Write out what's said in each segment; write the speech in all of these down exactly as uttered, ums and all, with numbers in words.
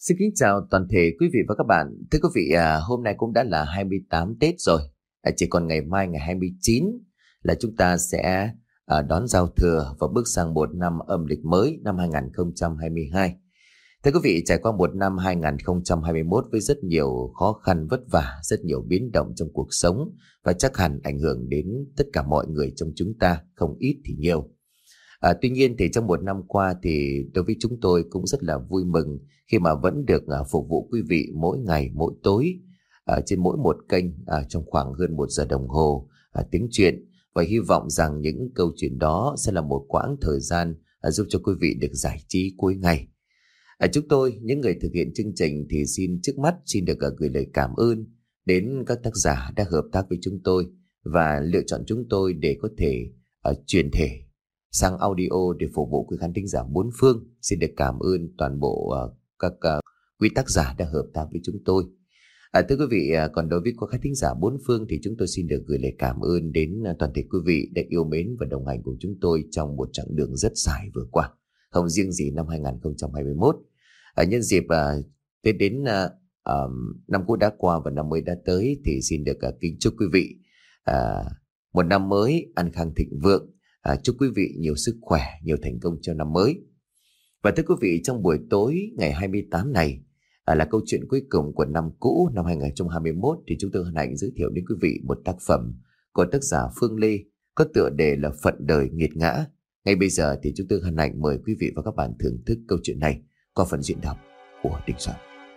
Xin kính chào toàn thể quý vị và các bạn. Thưa quý vị, à, hôm nay cũng đã là hai mươi tám Tết rồi. À, chỉ còn ngày mai ngày hai mươi chín là chúng ta sẽ à, đón giao thừa và bước sang một năm âm lịch mới năm hai không hai hai. Thưa quý vị, trải qua một năm hai không hai mốt với rất nhiều khó khăn vất vả, rất nhiều biến động trong cuộc sống và chắc hẳn ảnh hưởng đến tất cả mọi người trong chúng ta, không ít thì nhiều. À, tuy nhiên thì trong một năm qua thì đối với chúng tôi cũng rất là vui mừng khi mà vẫn được à, phục vụ quý vị mỗi ngày mỗi tối à, trên mỗi một kênh à, trong khoảng hơn một giờ đồng hồ à, tiếng chuyện, và hy vọng rằng những câu chuyện đó sẽ là một quãng thời gian à, giúp cho quý vị được giải trí cuối ngày. À, chúng tôi những người thực hiện chương trình thì xin trước mắt xin được à, gửi lời cảm ơn đến các tác giả đã hợp tác với chúng tôi và lựa chọn chúng tôi để có thể à, truyền thể sang audio để phục vụ quý khán thính giả bốn phương. Xin được cảm ơn toàn bộ uh, các uh, quý tác giả đã hợp tác với chúng tôi. À, thưa quý vị, uh, còn đối với quý khán thính giả bốn phương thì chúng tôi xin được gửi lời cảm ơn đến uh, toàn thể quý vị đã yêu mến và đồng hành cùng chúng tôi trong một chặng đường rất dài vừa qua, không riêng gì năm hai không hai mốt. À, nhân dịp uh, Tết đến uh, um, năm cũ đã qua và năm mới đã tới thì xin được uh, kính chúc quý vị uh, một năm mới an khang thịnh vượng. À, chúc quý vị nhiều sức khỏe, nhiều thành công cho năm mới. Và thưa quý vị, trong buổi tối ngày hai mươi tám này à, là câu chuyện cuối cùng của năm cũ năm hai không hai mốt, thì chúng tôi hân hạnh giới thiệu đến quý vị một tác phẩm của tác giả Phương Lê có tựa đề là Phận Đời Nghiệt Ngã. Ngay bây giờ thì chúng tôi hân hạnh mời quý vị và các bạn thưởng thức câu chuyện này qua phần diễn đọc của Đình Soạn.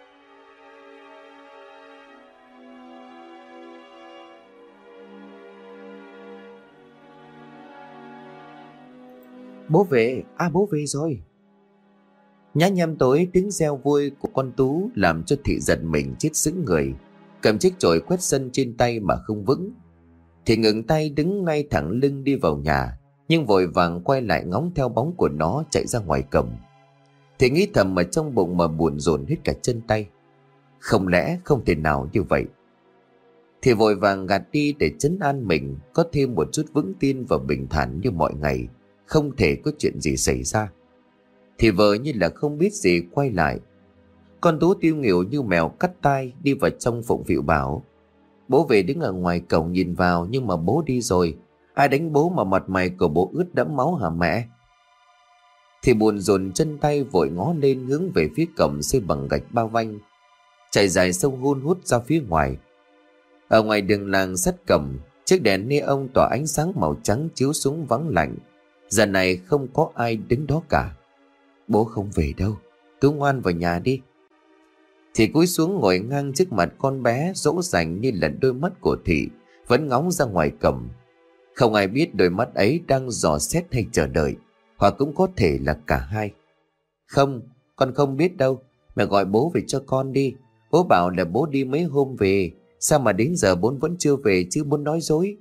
Bố về, à bố về rồi. Nhá nhem tối tiếng reo vui của con Tú làm cho Thị giật mình chết sững người, cầm chiếc chổi quét sân trên tay mà không vững. Thị ngừng tay đứng ngay thẳng lưng đi vào nhà, nhưng vội vàng quay lại ngóng theo bóng của nó chạy ra ngoài cổng. Thị nghĩ thầm ở trong bụng mà buồn rộn hết cả chân tay. Không lẽ không thể nào như vậy? Thị vội vàng gạt đi để trấn an mình, có thêm một chút vững tin và bình thản như mọi ngày, không thể có chuyện gì xảy ra. Thì vợ như là không biết gì quay lại. Con Tú tiêu nghỉu như mèo cắt tai đi vào trong phụng phịu bảo: bố về. Đứng ở ngoài cổng nhìn vào, nhưng mà bố đi rồi. Ai đánh bố mà mặt mày của bố ướt đẫm máu hả mẹ? Thì buồn dồn chân tay vội ngó lên hướng về phía cổng xây bằng gạch bao vanh, chạy dài sông hun hút ra phía ngoài. Ở ngoài đường làng sát cổng, chiếc đèn neon tỏa ánh sáng màu trắng chiếu xuống vắng lạnh. Giờ này không có ai đứng đó cả. Bố không về đâu, Tú ngoan vào nhà đi. Thì cúi xuống ngồi ngang trước mặt con bé, dỗ dành như là đôi mắt của Thị vẫn ngóng ra ngoài cổng. Không ai biết đôi mắt ấy đang dò xét hay chờ đợi, hoặc cũng có thể là cả hai. Không, con không biết đâu. Mẹ gọi bố về cho con đi. Bố bảo là bố đi mấy hôm về, sao mà đến giờ bố vẫn chưa về chứ, bố nói dối.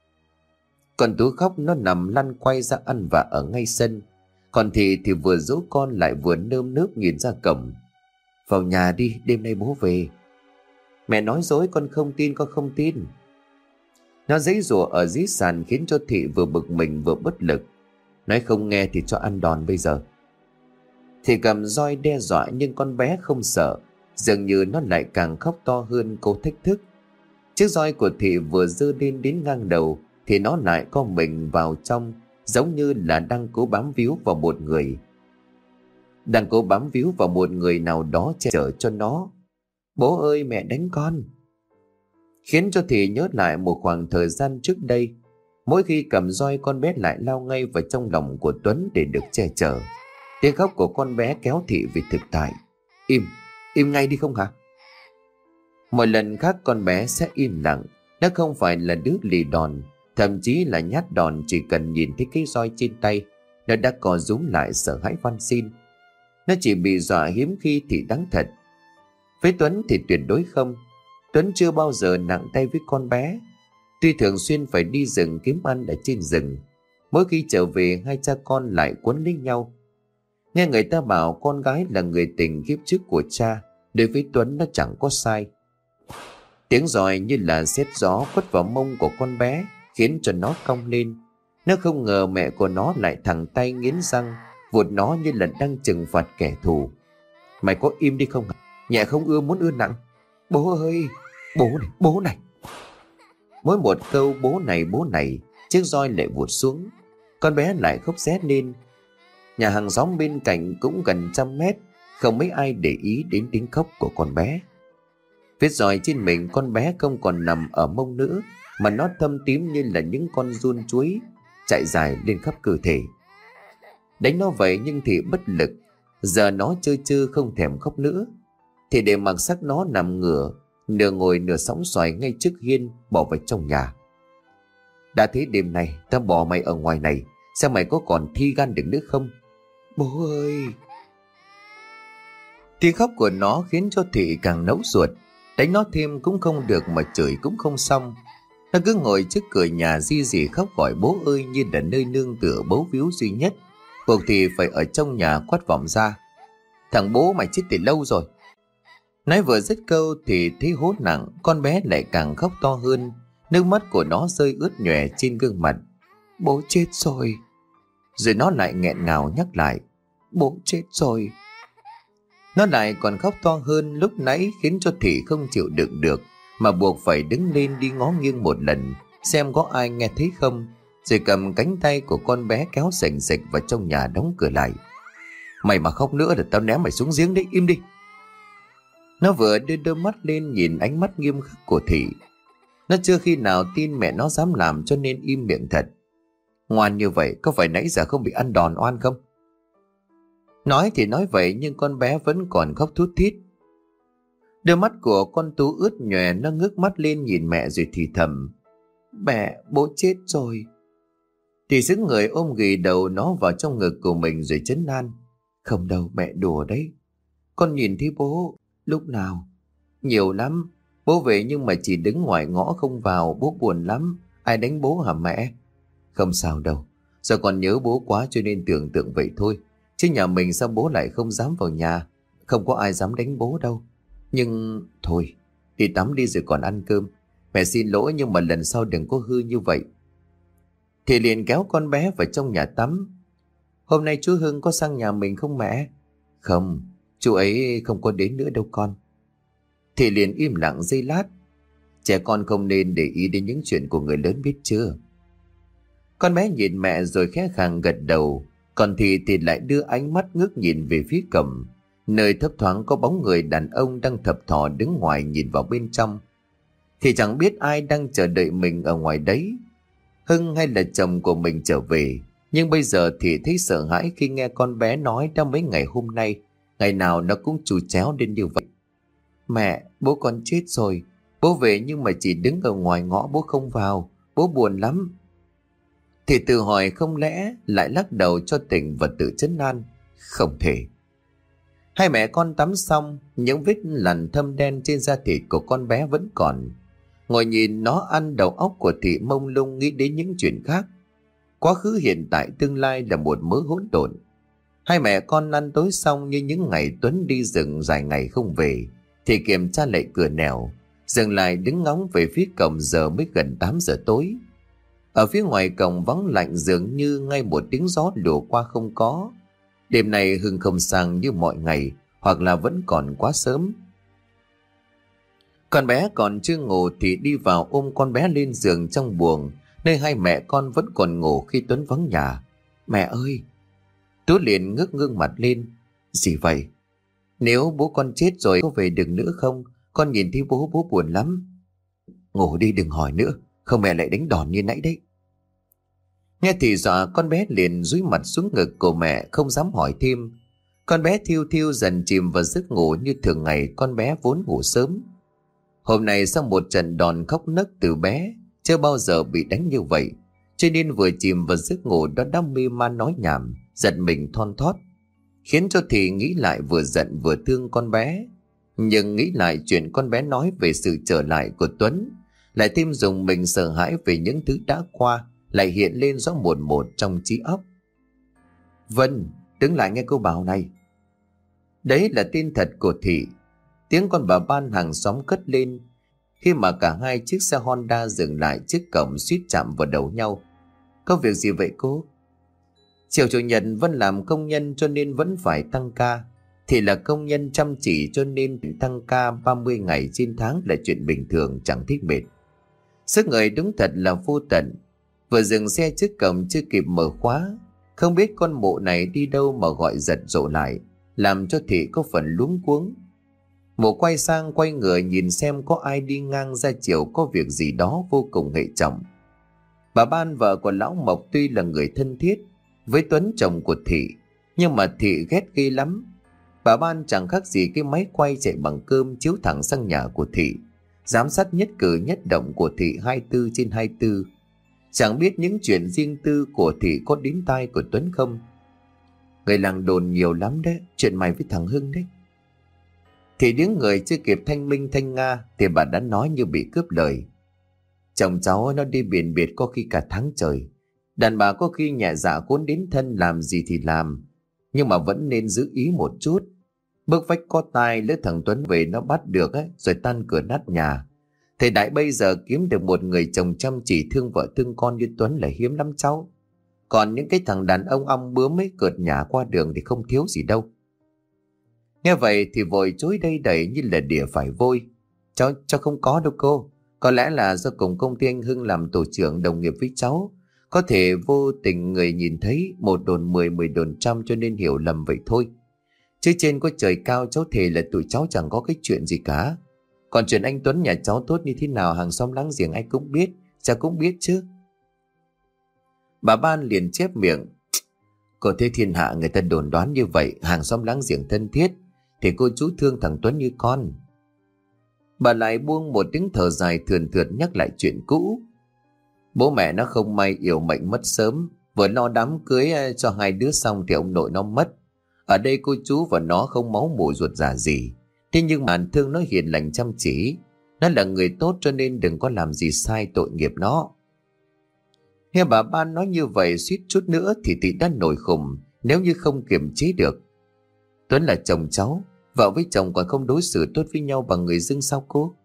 Còn Tú khóc, nó nằm lăn quay ra ăn vạ ở ngay sân. Còn Thị thì vừa dỗ con lại vừa nơm nớp nhìn ra cổng. Vào nhà đi, đêm nay bố về. Mẹ nói dối, con không tin, con không tin. Nó giãy giụa ở dưới sàn khiến cho Thị vừa bực mình vừa bất lực. Nói không nghe thì cho ăn đòn bây giờ. Thị cầm roi đe dọa, nhưng con bé không sợ. Dường như nó lại càng khóc to hơn, cô thách thức. Chiếc roi của Thị vừa giơ lên đến ngang đầu thì nó lại co mình vào trong, giống như là đang cố bám víu vào một người. Đang cố bám víu vào một người nào đó che chở cho nó. Bố ơi, mẹ đánh con. Khiến cho Thị nhớ lại một khoảng thời gian trước đây. Mỗi khi cầm roi, con bé lại lao ngay vào trong lòng của Tuấn để được che chở. Tiếng khóc của con bé kéo Thị về thực tại. Im, im ngay đi không hả? Mọi lần khác con bé sẽ im lặng. Nó không phải là đứa lì đòn, thậm chí là nhát đòn. Chỉ cần nhìn thấy cái roi trên tay, nó đã co rúm lại sợ hãi van xin. Nó chỉ bị dọa hiếm khi thì đáng thật. Với Tuấn thì tuyệt đối không. Tuấn chưa bao giờ nặng tay với con bé. Tuy thường xuyên phải đi rừng kiếm ăn ở trên rừng, mỗi khi trở về hai cha con lại quấn lấy nhau. Nghe người ta bảo con gái là người tình kiếp trước của cha, đối với Tuấn nó chẳng có sai. Tiếng roi như là sét gió quất vào mông của con bé, khiến cho nó cong lên. Nó không ngờ mẹ của nó lại thẳng tay nghiến răng vụt nó như là đang trừng phạt kẻ thù. Mày có im đi không? Nhẹ không ưa muốn ưa nặng. Bố ơi, bố này, bố này. Mỗi một câu bố này bố này, chiếc roi lại vụt xuống. Con bé lại khóc rét lên. Nhà hàng xóm bên cạnh cũng gần trăm mét, không mấy ai để ý đến tiếng khóc của con bé. Vết roi trên mình con bé không còn nằm ở mông nữa, mà nó thâm tím như là những con giun chuối chạy dài lên khắp cơ thể. Đánh nó vậy nhưng Thị bất lực. Giờ nó chơi chư không thèm khóc nữa, thì để mặc xác nó nằm ngửa, nửa ngồi nửa sóng xoài ngay trước hiên, bỏ vào trong nhà. Đã thế đêm nay ta bỏ mày ở ngoài này, xem mày có còn thi gan được nữa không? Bố ơi! Tiếng khóc của nó khiến cho Thị càng nẫu ruột. Đánh nó thêm cũng không được mà chửi cũng không xong. Nó cứ ngồi trước cửa nhà ri rỉ khóc gọi bố ơi, như là nơi nương tựa bấu víu duy nhất. Buộc Thị phải ở trong nhà quát vọng ra: Thằng bố mày chết từ lâu rồi. Nói vừa dứt câu thì thấy hốt nặng, con bé lại càng khóc to hơn. Nước mắt của nó rơi ướt nhòe trên gương mặt. Bố chết rồi. Rồi nó lại nghẹn ngào nhắc lại: Bố chết rồi. Nó lại còn khóc to hơn lúc nãy, khiến cho Thị không chịu đựng được, mà buộc phải đứng lên đi ngó nghiêng một lần, xem có ai nghe thấy không, rồi cầm cánh tay của con bé kéo sành sạch vào trong nhà đóng cửa lại. Mày mà khóc nữa thì tao ném mày xuống giếng đấy, im đi. Nó vừa đưa đôi mắt lên nhìn ánh mắt nghiêm khắc của Thị. Nó chưa khi nào tin mẹ nó dám làm, cho nên im miệng thật. Ngoan như vậy có phải nãy giờ không bị ăn đòn oan không? Nói thì nói vậy nhưng con bé vẫn còn khóc thút thít. Đôi mắt của con Tú ướt nhòe, nó ngước mắt lên nhìn mẹ rồi thì thầm: Mẹ, bố chết rồi. Thì xứng người ôm ghì đầu nó vào trong ngực của mình rồi trấn an: Không đâu, mẹ đùa đấy. Con nhìn thấy bố lúc nào? Nhiều lắm. Bố về nhưng mà chỉ đứng ngoài ngõ không vào, bố buồn lắm. Ai đánh bố hả mẹ? Không sao đâu, giờ còn nhớ bố quá cho nên tưởng tượng vậy thôi. Chứ nhà mình sao bố lại không dám vào nhà? Không có ai dám đánh bố đâu. Nhưng thôi, đi tắm đi rồi còn ăn cơm. Mẹ xin lỗi nhưng mà lần sau đừng có hư như vậy. Thì liền kéo con bé vào trong nhà tắm. Hôm nay chú Hưng có sang nhà mình không mẹ? Không, chú ấy không có đến nữa đâu con. Thì liền im lặng giây lát. Trẻ con không nên để ý đến những chuyện của người lớn, biết chưa? Con bé nhìn mẹ rồi khẽ khàng gật đầu. Còn Thị thì lại đưa ánh mắt ngước nhìn về phía cổng, nơi thấp thoáng có bóng người đàn ông đang thập thò đứng ngoài nhìn vào bên trong. Thì chẳng biết ai đang chờ đợi mình ở ngoài đấy, Hưng hay là chồng của mình trở về. Nhưng bây giờ thì thấy sợ hãi khi nghe con bé nói đã mấy ngày hôm nay, ngày nào nó cũng chù chéo đến như vậy. Mẹ, bố con chết rồi. Bố về nhưng mà chỉ đứng ở ngoài ngõ, bố không vào. Bố buồn lắm. Thì tự hỏi không lẽ lại lắc đầu cho tỉnh và tự trấn an: Không thể. Hai mẹ con tắm xong, những vết lằn thâm đen trên da thịt của con bé vẫn còn. Ngồi nhìn nó ăn, đầu óc của Thị mông lung nghĩ đến những chuyện khác. Quá khứ, hiện tại, tương lai là một mớ hỗn độn. Hai mẹ con ăn tối xong như những ngày Tuấn đi rừng dài ngày không về, thì kiểm tra lại cửa nẻo, dừng lại đứng ngóng về phía cổng. Giờ mới gần tám giờ tối. Ở phía ngoài cổng vắng lạnh, dường như ngay một tiếng gió lùa qua không có. Đêm này Hưng không sang như mọi ngày, hoặc là vẫn còn quá sớm. Con bé còn chưa ngủ thì đi vào ôm con bé lên giường trong buồng, nơi hai mẹ con vẫn còn ngủ khi Tuấn vắng nhà. Mẹ ơi! Tú liền ngước ngưng mặt lên. Gì vậy? Nếu bố con chết rồi có về được nữa không? Con nhìn thấy bố, bố buồn lắm. Ngủ đi, đừng hỏi nữa, không mẹ lại đánh đòn như nãy đấy. Nghe thì dọa, con bé liền dúi mặt xuống ngực của mẹ, không dám hỏi thêm. Con bé thiêu thiêu dần chìm vào giấc ngủ như thường ngày con bé vốn ngủ sớm. Hôm nay sau một trận đòn khóc nấc từ bé, chưa bao giờ bị đánh như vậy, cho nên vừa chìm vào giấc ngủ đó đã mê man nói nhảm, giật mình thon thót, khiến cho Thị nghĩ lại vừa giận vừa thương con bé. Nhưng nghĩ lại chuyện con bé nói về sự trở lại của Tuấn, lại thêm dùng mình sợ hãi về những thứ đã qua, lại hiện lên rõ một một trong trí óc. Vân, đứng lại nghe cô bảo này. Đấy là tên thật của Thị. Tiếng con bà Ban hàng xóm cất lên khi mà cả hai chiếc xe Honda dừng lại trước cổng, suýt chạm vào đầu nhau. Có việc gì vậy cô? Chiều chủ nhật Vân làm công nhân cho nên vẫn phải tăng ca. Thị là công nhân chăm chỉ cho nên tăng ca ba mươi ngày trên tháng là chuyện bình thường, chẳng thích mệt. Sức người đúng thật là vô tận. Vừa dừng xe trước cổng chưa kịp mở khóa, không biết con mụ này đi đâu mà gọi giật dội lại, làm cho Thị có phần luống cuống. Mụ quay sang quay ngửa nhìn xem có ai đi ngang ra chiều có việc gì đó vô cùng hệ trọng. Bà Ban, vợ của lão Mộc, tuy là người thân thiết với Tuấn chồng của Thị, nhưng mà Thị ghét ghê lắm. Bà Ban chẳng khác gì cái máy quay chạy bằng cơm chiếu thẳng sang nhà của Thị, giám sát nhất cử nhất động của Thị hai mươi bốn trên hai mươi bốn. Chẳng biết những chuyện riêng tư của Thị có đến tai của Tuấn không. Người làng đồn nhiều lắm đấy, chuyện mày với thằng Hưng đấy. Thì những người chưa kịp thanh minh thanh nga thì bà đã nói như bị cướp lời. Chồng cháu nó đi biển biệt có khi cả tháng trời. Đàn bà có khi nhẹ dạ cuốn đến thân làm gì thì làm, nhưng mà vẫn nên giữ ý một chút. Bước vách có tai, lỡ thằng Tuấn về nó bắt được ấy, rồi tan cửa nát nhà. Thời đại bây giờ kiếm được một người chồng chăm chỉ thương vợ thương con như Tuấn là hiếm lắm cháu. Còn những cái thằng đàn ông ong bướm ấy cợt nhả qua đường thì không thiếu gì đâu. Nghe vậy thì vội chối đây đẩy như là đỉa phải vôi. Cháu, cháu không có đâu cô. Có lẽ là do cùng công ty anh Hưng làm tổ trưởng đồng nghiệp với cháu. Có thể vô tình người nhìn thấy một đồn mười, mười đồn trăm cho nên hiểu lầm vậy thôi. Chứ trên có trời cao cháu thề là tụi cháu chẳng có cái chuyện gì cả. Còn chuyện anh Tuấn nhà cháu tốt như thế nào hàng xóm láng giềng ai cũng biết, cháu cũng biết chứ. Bà Ban liền chép miệng. Cô thấy thiên hạ người ta đồn đoán như vậy, hàng xóm láng giềng thân thiết, thì cô chú thương thằng Tuấn như con. Bà lại buông một tiếng thở dài thườn thượt nhắc lại chuyện cũ. Bố mẹ nó không may yếu mệnh mất sớm, vừa lo đám cưới cho hai đứa xong thì ông nội nó mất. Ở đây cô chú và nó không máu mủ ruột già gì, thế nhưng mà thương nó hiền lành chăm chỉ. Nó là người tốt cho nên đừng có làm gì sai tội nghiệp nó. Nghe bà Ban nói như vậy suýt chút nữa thì Thị đã nổi khùng nếu như không kiềm chế được. Tuấn là chồng cháu, vợ với chồng còn không đối xử tốt với nhau bằng người dưng sao cô?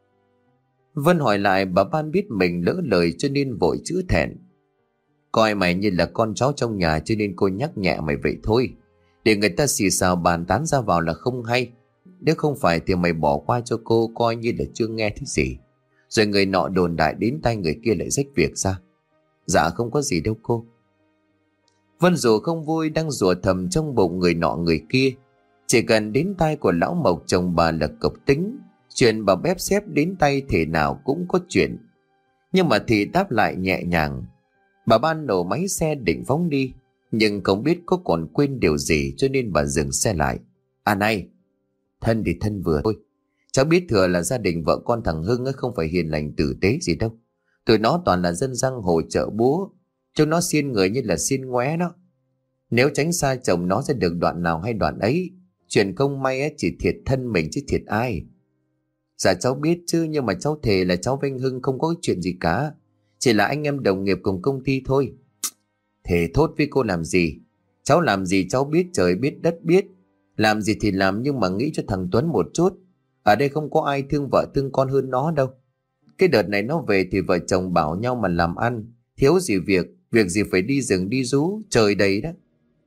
Vân hỏi lại, bà Ban biết mình lỡ lời cho nên vội chữa thẹn. Coi mày như là con cháu trong nhà cho nên cô nhắc nhẹ mày vậy thôi. Để người ta xì xào bàn tán ra vào là không hay. Nếu không phải thì mày bỏ qua cho cô, coi như là chưa nghe thấy gì. Rồi người nọ đồn đại đến tay người kia lại rách việc ra. Dạ không có gì đâu cô. Vân dù không vui đang rủa thầm trong bụng người nọ người kia. Chỉ cần đến tay của lão Mộc chồng bà là cộc tính. Chuyện bà bếp xếp đến tay thể nào cũng có chuyện. Nhưng mà Thị đáp lại nhẹ nhàng. Bà Ban nổ máy xe định phóng đi, nhưng không biết có còn quên điều gì cho nên bà dừng xe lại. À này, thân thì thân vừa thôi. Cháu biết thừa là gia đình vợ con thằng Hưng ấy không phải hiền lành tử tế gì đâu. Tụi nó toàn là dân giang hồ chợ búa. Chúng nó xiên người như là xiên ngoé đó. Nếu tránh xa chồng nó sẽ được đoạn nào hay đoạn ấy. Chuyện không may ấy chỉ thiệt thân mình chứ thiệt ai. Dạ cháu biết chứ, nhưng mà cháu thề là cháu với anh Hưng không có chuyện gì cả. Chỉ là anh em đồng nghiệp cùng công ty thôi. Thề thốt với cô làm gì? Cháu làm gì cháu biết, trời biết đất biết. Làm gì thì làm, nhưng mà nghĩ cho thằng Tuấn một chút. Ở đây không có ai thương vợ thương con hơn nó đâu. Cái đợt này nó về thì vợ chồng bảo nhau mà làm ăn. Thiếu gì việc, việc gì phải đi rừng đi rú, trời đầy đó.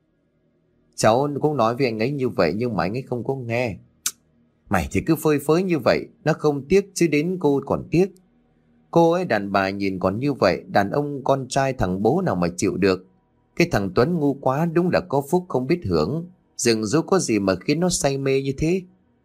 Cháu cũng nói với anh ấy như vậy nhưng mà anh ấy không có nghe. Mày thì cứ phơi phới như vậy, nó không tiếc chứ đến cô còn tiếc. Cô ấy đàn bà nhìn còn như vậy, đàn ông con trai thằng bố nào mà chịu được. Cái thằng Tuấn ngu quá, đúng là có phúc không biết hưởng. Rừng rú có gì mà khiến nó say mê như thế.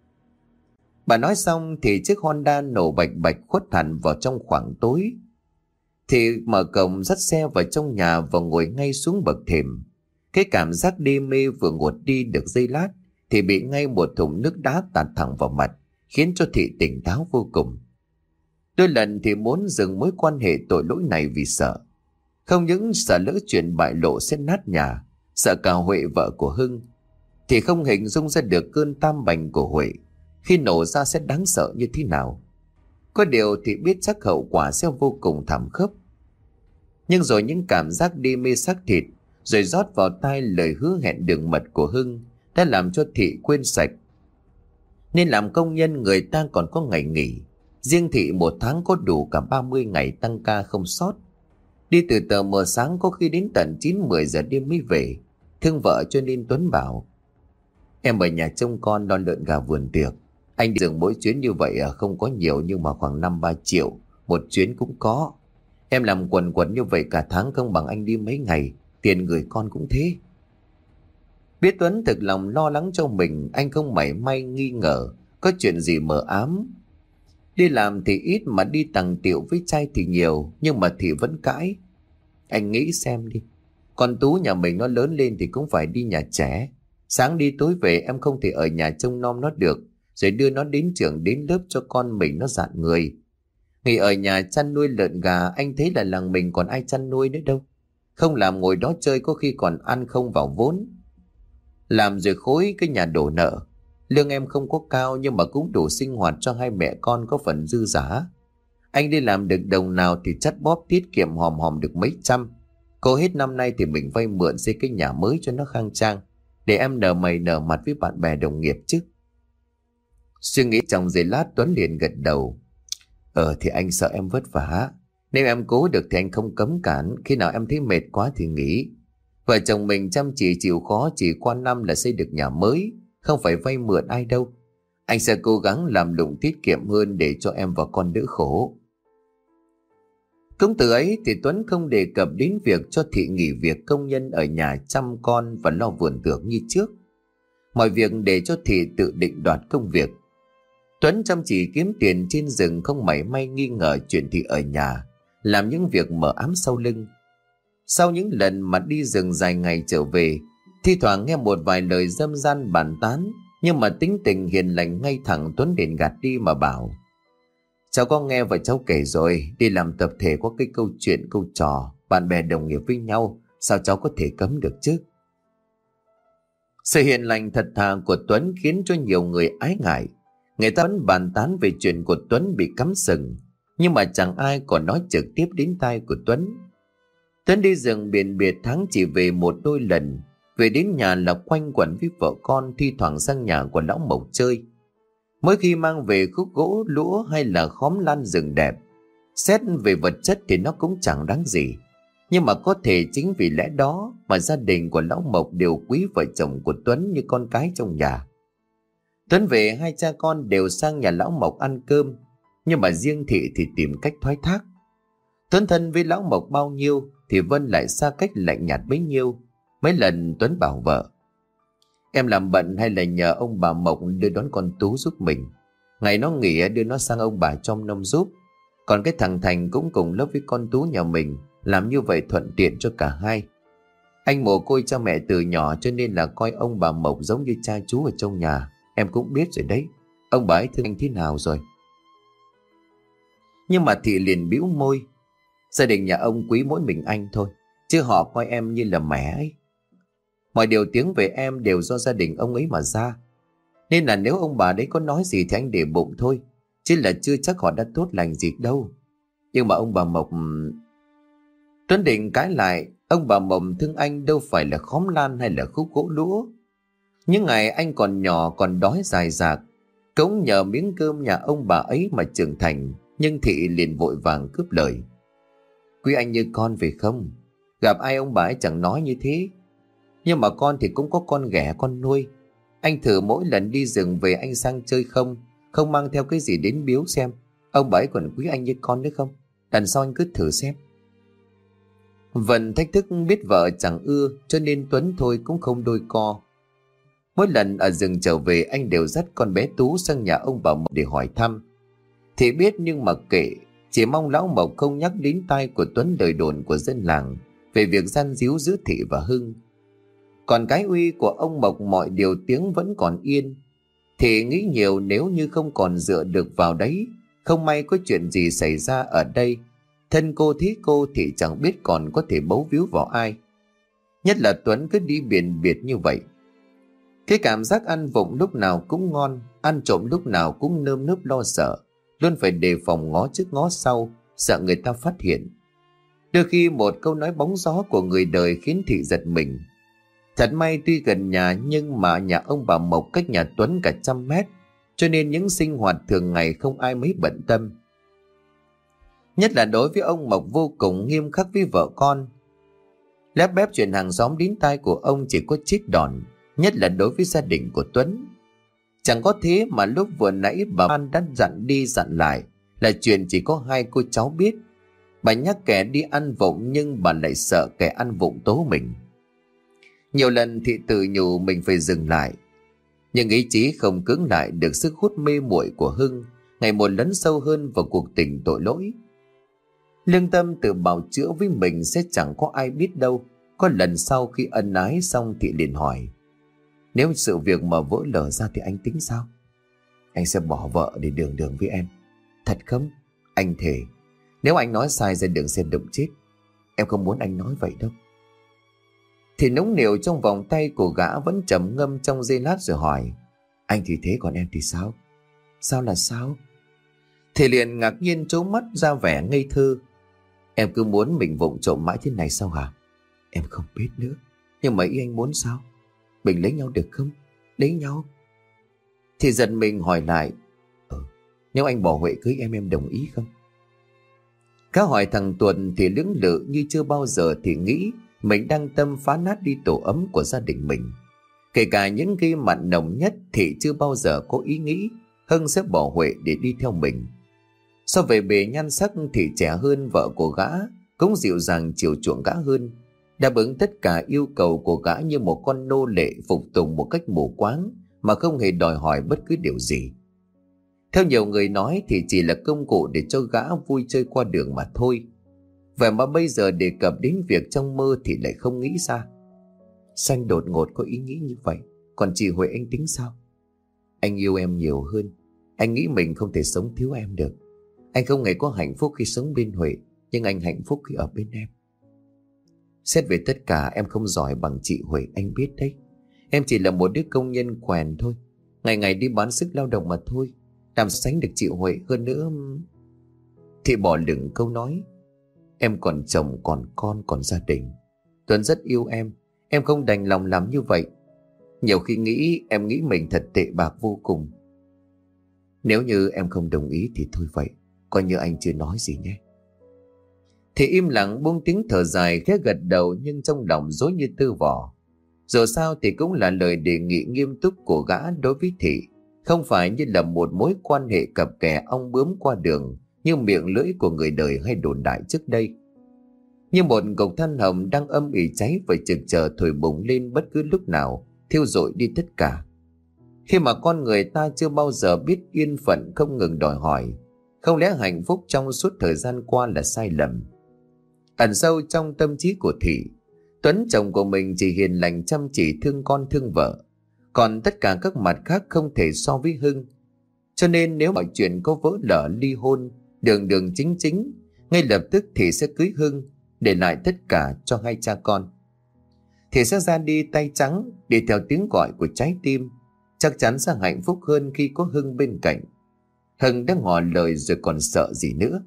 Bà nói xong thì chiếc Honda nổ bạch bạch khuất hẳn vào trong khoảng tối. Thì mở cổng dắt xe vào trong nhà và ngồi ngay xuống bậc thềm. Cái cảm giác đê mê vừa ngột đi được giây lát thì bị ngay một thùng nước đá tạt thẳng vào mặt, khiến cho Thị tỉnh táo vô cùng. Đôi lần thì muốn dừng mối quan hệ tội lỗi này vì sợ. Không những sợ lỡ chuyện bại lộ sẽ nát nhà, sợ cả Huệ vợ của Hưng. Thì không hình dung ra được cơn tam bành của Huệ khi nổ ra sẽ đáng sợ như thế nào. Có điều thì biết chắc hậu quả sẽ vô cùng thảm khốc. Nhưng rồi những cảm giác đi mê xác thịt, rồi rót vào tai lời hứa hẹn đường mật của Hưng đã làm cho Thị quên sạch. Nên làm công nhân người ta còn có ngày nghỉ. Riêng Thị một tháng có đủ cả ba mươi ngày tăng ca không sót. Đi từ tờ mờ sáng có khi đến tận chín mười giờ đêm mới về. Thương vợ cho nên Tuấn bảo: Em ở nhà trông con lo lợn gà vườn tiệc. Anh đi rừng mỗi chuyến như vậy à, không có nhiều nhưng mà khoảng năm ba triệu. Một chuyến cũng có. Em làm quần quần như vậy cả tháng không bằng anh đi mấy ngày. Tiền gửi con cũng thế. Biết Tuấn thực lòng lo lắng cho mình, anh không mảy may nghi ngờ có chuyện gì mờ ám. Đi làm thì ít mà đi tằng tiệu với trai thì nhiều, nhưng mà thì vẫn cãi. Anh nghĩ xem đi, con Tú nhà mình nó lớn lên thì cũng phải đi nhà trẻ. Sáng đi tối về, em không thể ở nhà trông nom nó được, rồi đưa nó đến trường đến lớp cho con mình nó dạn người. Nghỉ ở nhà chăn nuôi lợn gà, anh thấy là làng mình còn ai chăn nuôi nữa đâu. Không làm ngồi đó chơi có khi còn ăn không vào vốn. Làm rồi khối cái nhà đổ nợ. Lương em không có cao nhưng mà cũng đủ sinh hoạt cho hai mẹ con có phần dư giả. Anh đi làm được đồng nào thì chắt bóp tiết kiệm hòm hòm được mấy trăm. Cô hết năm nay thì mình vay mượn xây cái nhà mới cho nó khang trang, để em nở mày nở mặt với bạn bè đồng nghiệp chứ. Suy nghĩ trong giây lát Tuấn liền gật đầu. Ờ thì anh sợ em vất vả. Nếu em cố được thì anh không cấm cản. Khi nào em thấy mệt quá thì nghỉ. Vợ chồng mình chăm chỉ chịu khó chỉ qua năm là xây được nhà mới, không phải vay mượn ai đâu. Anh sẽ cố gắng làm lụng tiết kiệm hơn để cho em và con đỡ khổ. Cũng từ ấy thì Tuấn không đề cập đến việc cho Thị nghỉ việc công nhân ở nhà chăm con và lo vườn tược như trước. Mọi việc để cho Thị tự định đoạt công việc. Tuấn chăm chỉ kiếm tiền trên rừng, không mảy may nghi ngờ chuyện Thị ở nhà làm những việc mờ ám sau lưng. Sau những lần mà đi rừng dài ngày trở về, thi thoảng nghe một vài lời dâm gian bàn tán, nhưng mà tính tình hiền lành ngay thẳng Tuấn liền gạt đi mà bảo: Cháu có nghe và cháu kể rồi, đi làm tập thể có cái câu chuyện câu trò, bạn bè đồng nghiệp với nhau, sao cháu có thể cấm được chứ? Sự hiền lành thật thà của Tuấn khiến cho nhiều người ái ngại. Người ta vẫn bàn tán về chuyện của Tuấn bị cắm sừng, nhưng mà chẳng ai còn nói trực tiếp đến tai của Tuấn. Tuấn đi rừng biển biệt tháng chỉ về một đôi lần, về đến nhà là quanh quẩn với vợ con, thi thoảng sang nhà của lão Mộc chơi. Mỗi khi mang về khúc gỗ lũa hay là khóm lan rừng đẹp, xét về vật chất thì nó cũng chẳng đáng gì. Nhưng mà có thể chính vì lẽ đó mà gia đình của lão Mộc đều quý vợ chồng của Tuấn như con cái trong nhà. Tuấn về hai cha con đều sang nhà lão Mộc ăn cơm, nhưng mà riêng Thị thì tìm cách thoái thác. Tuấn thân với lão Mộc bao nhiêu thì Vân lại xa cách lạnh nhạt bấy nhiêu. Mấy lần Tuấn bảo vợ: Em làm bận hay là nhờ ông bà Mộc đưa đón con Tú giúp mình. Ngày nó nghỉ đưa nó sang ông bà trong nông giúp. Còn cái thằng Thành cũng cùng lớp với con Tú nhà mình, làm như vậy thuận tiện cho cả hai. Anh mồ côi cha mẹ từ nhỏ cho nên là coi ông bà Mộc giống như cha chú ở trong nhà. Em cũng biết rồi đấy, ông bà ấy thương anh thế nào rồi. Nhưng mà Thị liền bĩu môi: Gia đình nhà ông quý mỗi mình anh thôi, chứ họ coi em như là mẹ ấy. Mọi điều tiếng về em đều do gia đình ông ấy mà ra. Nên là nếu ông bà đấy có nói gì thì anh để bụng thôi, chứ là chưa chắc họ đã tốt lành gì đâu. Nhưng mà ông bà Mộc... Tuấn định cãi lại: Ông bà Mộc thương anh đâu phải là khóm lan hay là khúc gỗ lũa. Những ngày anh còn nhỏ còn đói dài dạc, cũng nhờ miếng cơm nhà ông bà ấy mà trưởng thành. Nhưng Thị liền vội vàng cướp lời: Quý anh như con về không? Gặp ai ông bà ấy chẳng nói như thế. Nhưng mà con thì cũng có con ghẻ con nuôi. Anh thử mỗi lần đi rừng về anh sang chơi không, không mang theo cái gì đến biếu xem, ông bà ấy còn quý anh như con nữa không? Lần sau anh cứ thử xem. Vân thách thức biết vợ chẳng ưa, cho nên Tuấn thôi cũng không đôi co. Mỗi lần ở rừng trở về anh đều dắt con bé Tú sang nhà ông bà Mộc để hỏi thăm. Thì biết nhưng mà kệ, chỉ mong lão Mộc không nhắc đến tai của Tuấn lời đồn của dân làng về việc gian díu giữa Thị và Hưng. Còn cái uy của ông Mộc mọi điều tiếng vẫn còn yên. Thị nghĩ nhiều, nếu như không còn dựa được vào đấy, không may có chuyện gì xảy ra ở đây, thân cô thế cô thì chẳng biết còn có thể bấu víu vào ai. Nhất là Tuấn cứ đi biển biệt như vậy. Cái cảm giác ăn vụng lúc nào cũng ngon, ăn trộm lúc nào cũng nơm nớp lo sợ, luôn phải đề phòng ngó trước ngó sau, sợ người ta phát hiện. Đôi khi một câu nói bóng gió của người đời khiến Thị giật mình. Thật may tuy gần nhà nhưng mà nhà ông bà Mộc cách nhà Tuấn cả trăm mét, cho nên những sinh hoạt thường ngày không ai mấy bận tâm. Nhất là đối với ông Mộc vô cùng nghiêm khắc với vợ con. Lép bép chuyện hàng xóm đến tai của ông chỉ có chết đòn, nhất là đối với gia đình của Tuấn. Chẳng có thế mà lúc vừa nãy bà An đã dặn đi dặn lại là chuyện chỉ có hai cô cháu biết. Bà nhắc kẻ đi ăn vụng nhưng bà lại sợ kẻ ăn vụng tố mình. Nhiều lần Thị tự nhủ mình phải dừng lại, nhưng ý chí không cưỡng lại được sức hút mê muội của Hưng ngày một lấn sâu hơn vào cuộc tình tội lỗi. Lương tâm tự bào chữa với mình sẽ chẳng có ai biết đâu. Có lần sau khi ân ái xong Thị liền hỏi: nếu sự việc mà vỡ lở ra thì anh tính sao? Anh sẽ bỏ vợ để đường đường với em. Thật không? Anh thề, nếu anh nói sai ra đường sẽ đụng chết. Em không muốn anh nói vậy đâu. Thì nũng nịu trong vòng tay của gã vẫn trầm ngâm trong giây lát rồi hỏi: anh thì thế còn em thì sao? Sao là sao? Thì liền ngạc nhiên trố mắt ra vẻ ngây thơ. Em cứ muốn mình vụng trộm mãi thế này sao hả? Em không biết nữa. Nhưng mà ý anh muốn sao? Mình lấy nhau được không? Lấy nhau? Thì giật mình hỏi lại: ừ, nếu anh bỏ Huệ cưới em em đồng ý không? Cá hỏi thằng Tuần thì lưỡng lự như chưa bao giờ thì nghĩ mình đang tâm phá nát đi tổ ấm của gia đình mình. Kể cả những khi mặn nồng nhất thì chưa bao giờ có ý nghĩ Hưng sẽ bỏ Huệ để đi theo mình. So về bề nhan sắc thì trẻ hơn vợ của gã, cũng dịu dàng chiều chuộng gã hơn, đáp ứng tất cả yêu cầu của gã như một con nô lệ phục tùng một cách mù quáng mà không hề đòi hỏi bất cứ điều gì. Theo nhiều người nói thì chỉ là công cụ để cho gã vui chơi qua đường mà thôi. Vậy mà bây giờ đề cập đến việc trong mơ thì lại không nghĩ ra. Sao anh đột ngột có ý nghĩ như vậy? Còn chị Huệ anh tính sao? Anh yêu em nhiều hơn. Anh nghĩ mình không thể sống thiếu em được. Anh không hề có hạnh phúc khi sống bên Huệ, nhưng anh hạnh phúc khi ở bên em. Xét về tất cả em không giỏi bằng chị Huệ, anh biết đấy. Em chỉ là một đứa công nhân quèn thôi, ngày ngày đi bán sức lao động mà thôi. Làm sánh được chị Huệ hơn nữa. Thì bỏ lửng câu nói: em còn chồng, còn con, còn gia đình. Tuấn rất yêu em. Em không đành lòng làm như vậy. Nhiều khi nghĩ em nghĩ mình thật tệ bạc vô cùng. Nếu như em không đồng ý thì thôi vậy, coi như anh chưa nói gì nhé. Thì im lặng buông tiếng thở dài, khẽ gật đầu nhưng trong lòng rối như tơ vò. Dù sao thì cũng là lời đề nghị nghiêm túc của gã đối với Thị, không phải như là một mối quan hệ cặp kè ong bướm qua đường như miệng lưỡi của người đời hay đồn đại trước đây. Như một cục than hồng đang âm ỉ cháy và trực chờ thổi bùng lên bất cứ lúc nào, thiêu rụi đi tất cả. Khi mà con người ta chưa bao giờ biết yên phận không ngừng đòi hỏi, không lẽ hạnh phúc trong suốt thời gian qua là sai lầm? Ẩn sâu trong tâm trí của Thị, Tuấn chồng của mình chỉ hiền lành chăm chỉ thương con thương vợ, còn tất cả các mặt khác không thể so với Hưng. Cho nên nếu mọi chuyện có vỡ lở ly hôn, đường đường chính chính, ngay lập tức Thị sẽ cưới Hưng, để lại tất cả cho hai cha con. Thị sẽ ra đi tay trắng, đi theo tiếng gọi của trái tim, chắc chắn sẽ hạnh phúc hơn khi có Hưng bên cạnh. Hưng đã ngỏ lời rồi còn sợ gì nữa.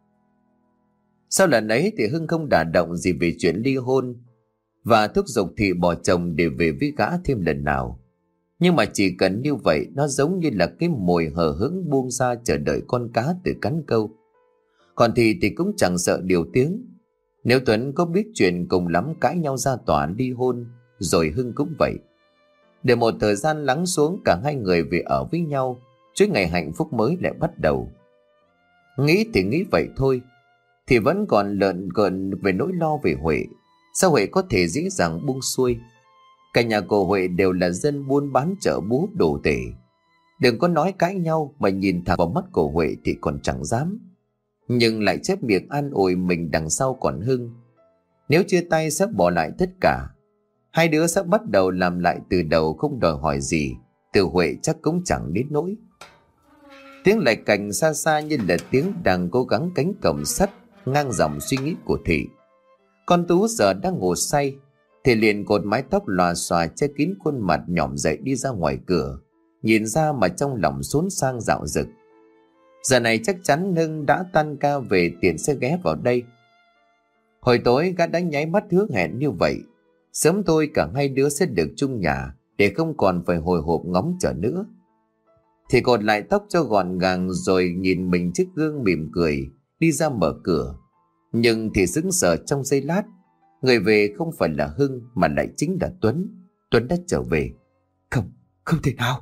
Sau lần ấy thì Hưng không đả động gì về chuyện ly hôn và thúc giục Thị bỏ chồng để về với gã thêm lần nào. Nhưng mà chỉ cần như vậy, nó giống như là cái mồi hờ hững buông ra chờ đợi con cá từ cắn câu. Còn Thị thì cũng chẳng sợ điều tiếng. Nếu Tuấn có biết chuyện cùng lắm cãi nhau ra tòa ly hôn, rồi Hưng cũng vậy. Để một thời gian lắng xuống, cả hai người về ở với nhau, trước ngày hạnh phúc mới lại bắt đầu. Nghĩ thì nghĩ vậy thôi, thì vẫn còn lợn cợn về nỗi lo về Huệ. Sao Huệ có thể dễ dàng buông xuôi? Cả nhà cô Huệ đều là dân buôn bán chợ búa đồ tể. Đừng có nói cãi nhau mà nhìn thẳng vào mắt của Huệ thì còn chẳng dám. Nhưng lại chép miệng an ủi mình đằng sau còn Hưng. Nếu chia tay sẽ bỏ lại tất cả. Hai đứa sẽ bắt đầu làm lại từ đầu, không đòi hỏi gì. Từ Huệ chắc cũng chẳng đến nỗi. Tiếng lạch cành xa xa như là tiếng đang cố gắng cánh cổng sắt ngang dòng suy nghĩ của Thị. Con Tú giờ đang ngủ say, thì liền cột mái tóc lòa xòa che kín khuôn mặt nhỏm dậy đi ra ngoài cửa, nhìn ra mà trong lòng xốn sang dạo dực. Giờ này chắc chắn Hưng đã tan ca về, tiền sẽ ghé vào đây. Hồi tối gã đã nháy mắt hứa hẹn như vậy, sớm thôi cả hai đứa sẽ được chung nhà, để không còn phải hồi hộp ngóng chờ nữa. Thì cột lại tóc cho gọn gàng rồi nhìn mình trước gương mỉm cười, đi ra mở cửa. Nhưng thì sững sờ trong giây lát, người về không phải là Hưng mà lại chính là Tuấn. Tuấn đã trở về. Không, không thể nào.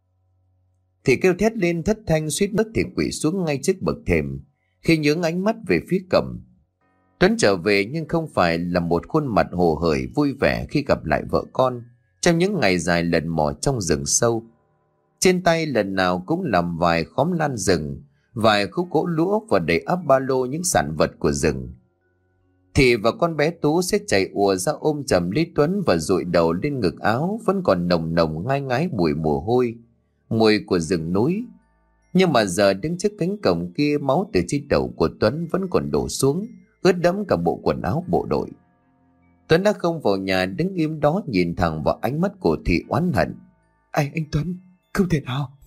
Thị kêu thét lên thất thanh, suýt mất thì quỵ xuống ngay trước bậc thềm. Khi nhướng ánh mắt về phía cổng, Tuấn trở về nhưng không phải là một khuôn mặt hồ hởi vui vẻ khi gặp lại vợ con trong những ngày dài lần mò trong rừng sâu. Trên tay lần nào cũng làm vài khóm lan rừng, vài khúc gỗ lũa và đầy ắp ba lô những sản vật của rừng. Thị và con bé Tú sẽ chạy ùa ra ôm chầm lấy Tuấn và dụi đầu lên ngực áo, vẫn còn nồng nồng ngai ngái mùi mồ hôi, mùi của rừng núi. Nhưng mà giờ đứng trước cánh cổng kia, máu từ trên đầu của Tuấn vẫn còn đổ xuống, ướt đẫm cả bộ quần áo bộ đội. Tuấn đã không vào nhà, đứng im đó nhìn thẳng vào ánh mắt của Thị oán hận. Anh, anh Tuấn, không thể nào.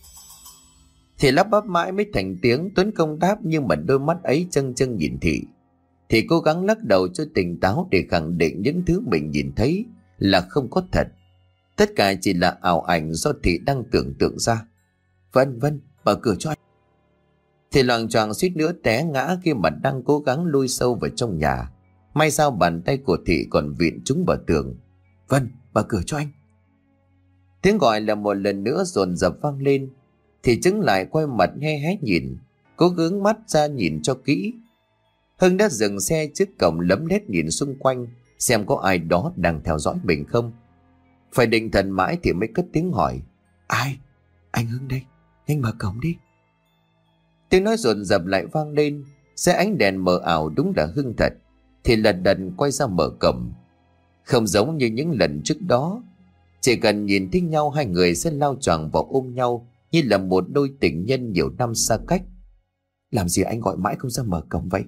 Thị lắp bắp mãi mới thành tiếng. Tuấn không đáp, nhưng mà đôi mắt ấy châng châng nhìn Thị. Thị cố gắng lắc đầu cho tỉnh táo để khẳng định những thứ mình nhìn thấy là không có thật. Tất cả chỉ là ảo ảnh do Thị đang tưởng tượng ra. Vân, Vân, mở cửa cho anh. Thị loạng choạng suýt nữa té ngã khi mà đang cố gắng lui sâu vào trong nhà. May sao bàn tay của Thị còn vịn trúng vào tường. Vân, mở cửa cho anh. Tiếng gọi là một lần nữa dồn dập vang lên. Thị chứng lại quay mặt he hé nhìn, cố gắng mắt ra nhìn cho kỹ. Hưng đã dừng xe trước cổng, lấm lét nhìn xung quanh xem có ai đó đang theo dõi mình không. Phải định thần mãi thì mới cất tiếng hỏi. Ai? Anh Hưng đây, anh mở cổng đi. Tiếng nói dồn dập lại vang lên. Xe ánh đèn mờ ảo, đúng là Hưng thật. Thì lật đật quay ra mở cổng. Không giống như những lần trước đó, chỉ cần nhìn thấy nhau hai người sẽ lao choàng vào ôm nhau như là một đôi tình nhân nhiều năm xa cách. Làm gì anh gọi mãi không ra mở cổng vậy?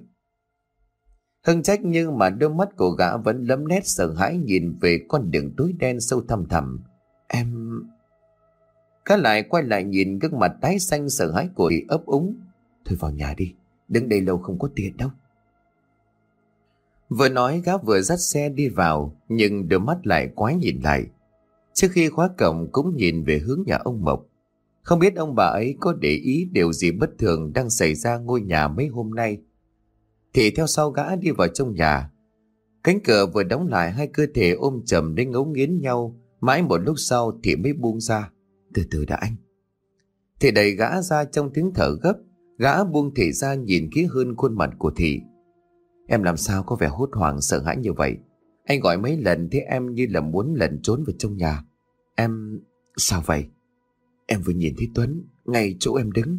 Hưng trách, nhưng mà đôi mắt của gã vẫn lấm lét sợ hãi nhìn về con đường tối đen sâu thăm thẳm. Em... Gã lại quay lại nhìn gương mặt tái xanh sợ hãi của Thị ấp úng. Thôi vào nhà đi, đứng đây lâu không có tiền đâu. Vừa nói gã vừa dắt xe đi vào, nhưng đôi mắt lại quái nhìn lại. Trước khi khóa cổng cũng nhìn về hướng nhà ông Mộc. Không biết ông bà ấy có để ý điều gì bất thường đang xảy ra ngôi nhà mấy hôm nay. Thì theo sau gã đi vào trong nhà. Cánh cửa vừa đóng lại, hai cơ thể ôm chầm đến ngấu nghiến nhau. Mãi một lúc sau thì mới buông ra. Từ từ đã anh. Thì đẩy gã ra trong tiếng thở gấp. Gã buông Thị ra nhìn kỹ hơn khuôn mặt của Thị. Em làm sao có vẻ hốt hoảng sợ hãi như vậy? Anh gọi mấy lần thế em như là muốn lẩn trốn vào trong nhà. Em... Sao vậy? Em vừa nhìn thấy Tuấn ngay chỗ em đứng.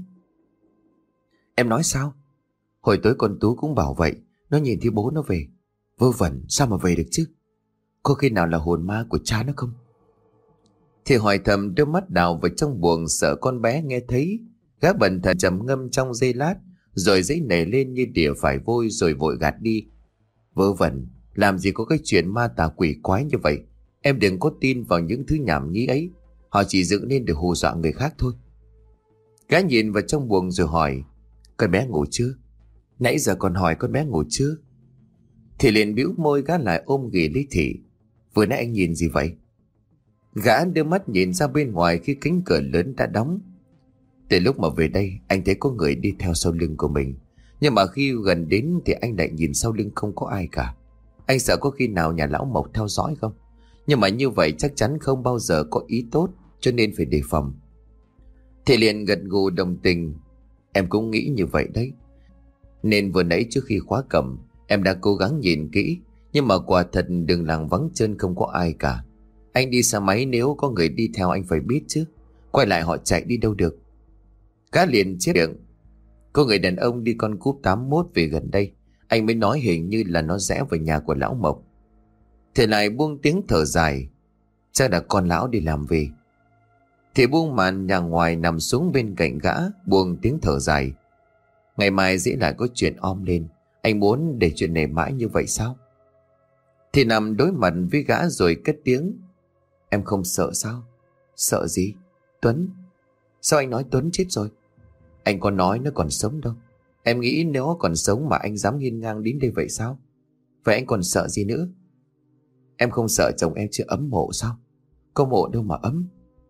Em nói sao? Hồi tối con Tú cũng bảo vậy. Nó nhìn thấy bố nó về. Vớ vẩn, sao mà về được chứ? Có khi nào là hồn ma của cha nó không? Thì hỏi thầm, đôi mắt đào vào trong buồng sợ con bé nghe thấy. Gã bần thần trầm ngâm trong giây lát, rồi giấy nảy lên như đỉa phải vôi, rồi vội gạt đi. Vớ vẩn, làm gì có cái chuyện ma tà quỷ quái như vậy. Em đừng có tin vào những thứ nhảm nhí ấy. Họ chỉ dựng nên để hù dọa người khác thôi. Gã nhìn vào trong buồng rồi hỏi. Con bé ngủ chưa? Nãy giờ còn hỏi con bé ngủ chưa? Thì liền bĩu môi, gã lại ôm ghì lấy Thị. Vừa nãy anh nhìn gì vậy? Gã đưa mắt nhìn ra bên ngoài khi cánh cửa lớn đã đóng. Từ lúc mà về đây anh thấy có người đi theo sau lưng của mình. Nhưng mà khi gần đến thì anh lại nhìn sau lưng không có ai cả. Anh sợ có khi nào nhà lão Mộc theo dõi không? Nhưng mà như vậy chắc chắn không bao giờ có ý tốt, cho nên phải đề phòng. Thì liền gật gù đồng tình. Em cũng nghĩ như vậy đấy. Nên vừa nãy trước khi khóa cổng, em đã cố gắng nhìn kỹ. Nhưng mà quả thật đường làng vắng trơn, không có ai cả. Anh đi xe máy, nếu có người đi theo anh phải biết chứ. Quay lại họ chạy đi đâu được. Cá liền chết miệng. Có người đàn ông đi con cúp tám mốt về gần đây. Anh mới nói hình như là nó rẽ vào nhà của lão Mộc. Thì lại buông tiếng thở dài. Chắc là con lão đi làm về. Thì buông màn nhà ngoài nằm xuống bên cạnh gã, buông tiếng thở dài. Ngày mai dễ lại có chuyện om lên. Anh muốn để chuyện này mãi như vậy sao? Thì nằm đối mặt với gã rồi cất tiếng. Em không sợ sao? Sợ gì? Tuấn. Sao anh nói Tuấn chết rồi? Anh có nói nó còn sống đâu. Em nghĩ nếu nó còn sống mà anh dám hiên ngang đến đây vậy sao? Vậy anh còn sợ gì nữa? Em không sợ chồng em chưa ấm mộ sao? Có mộ đâu mà ấm.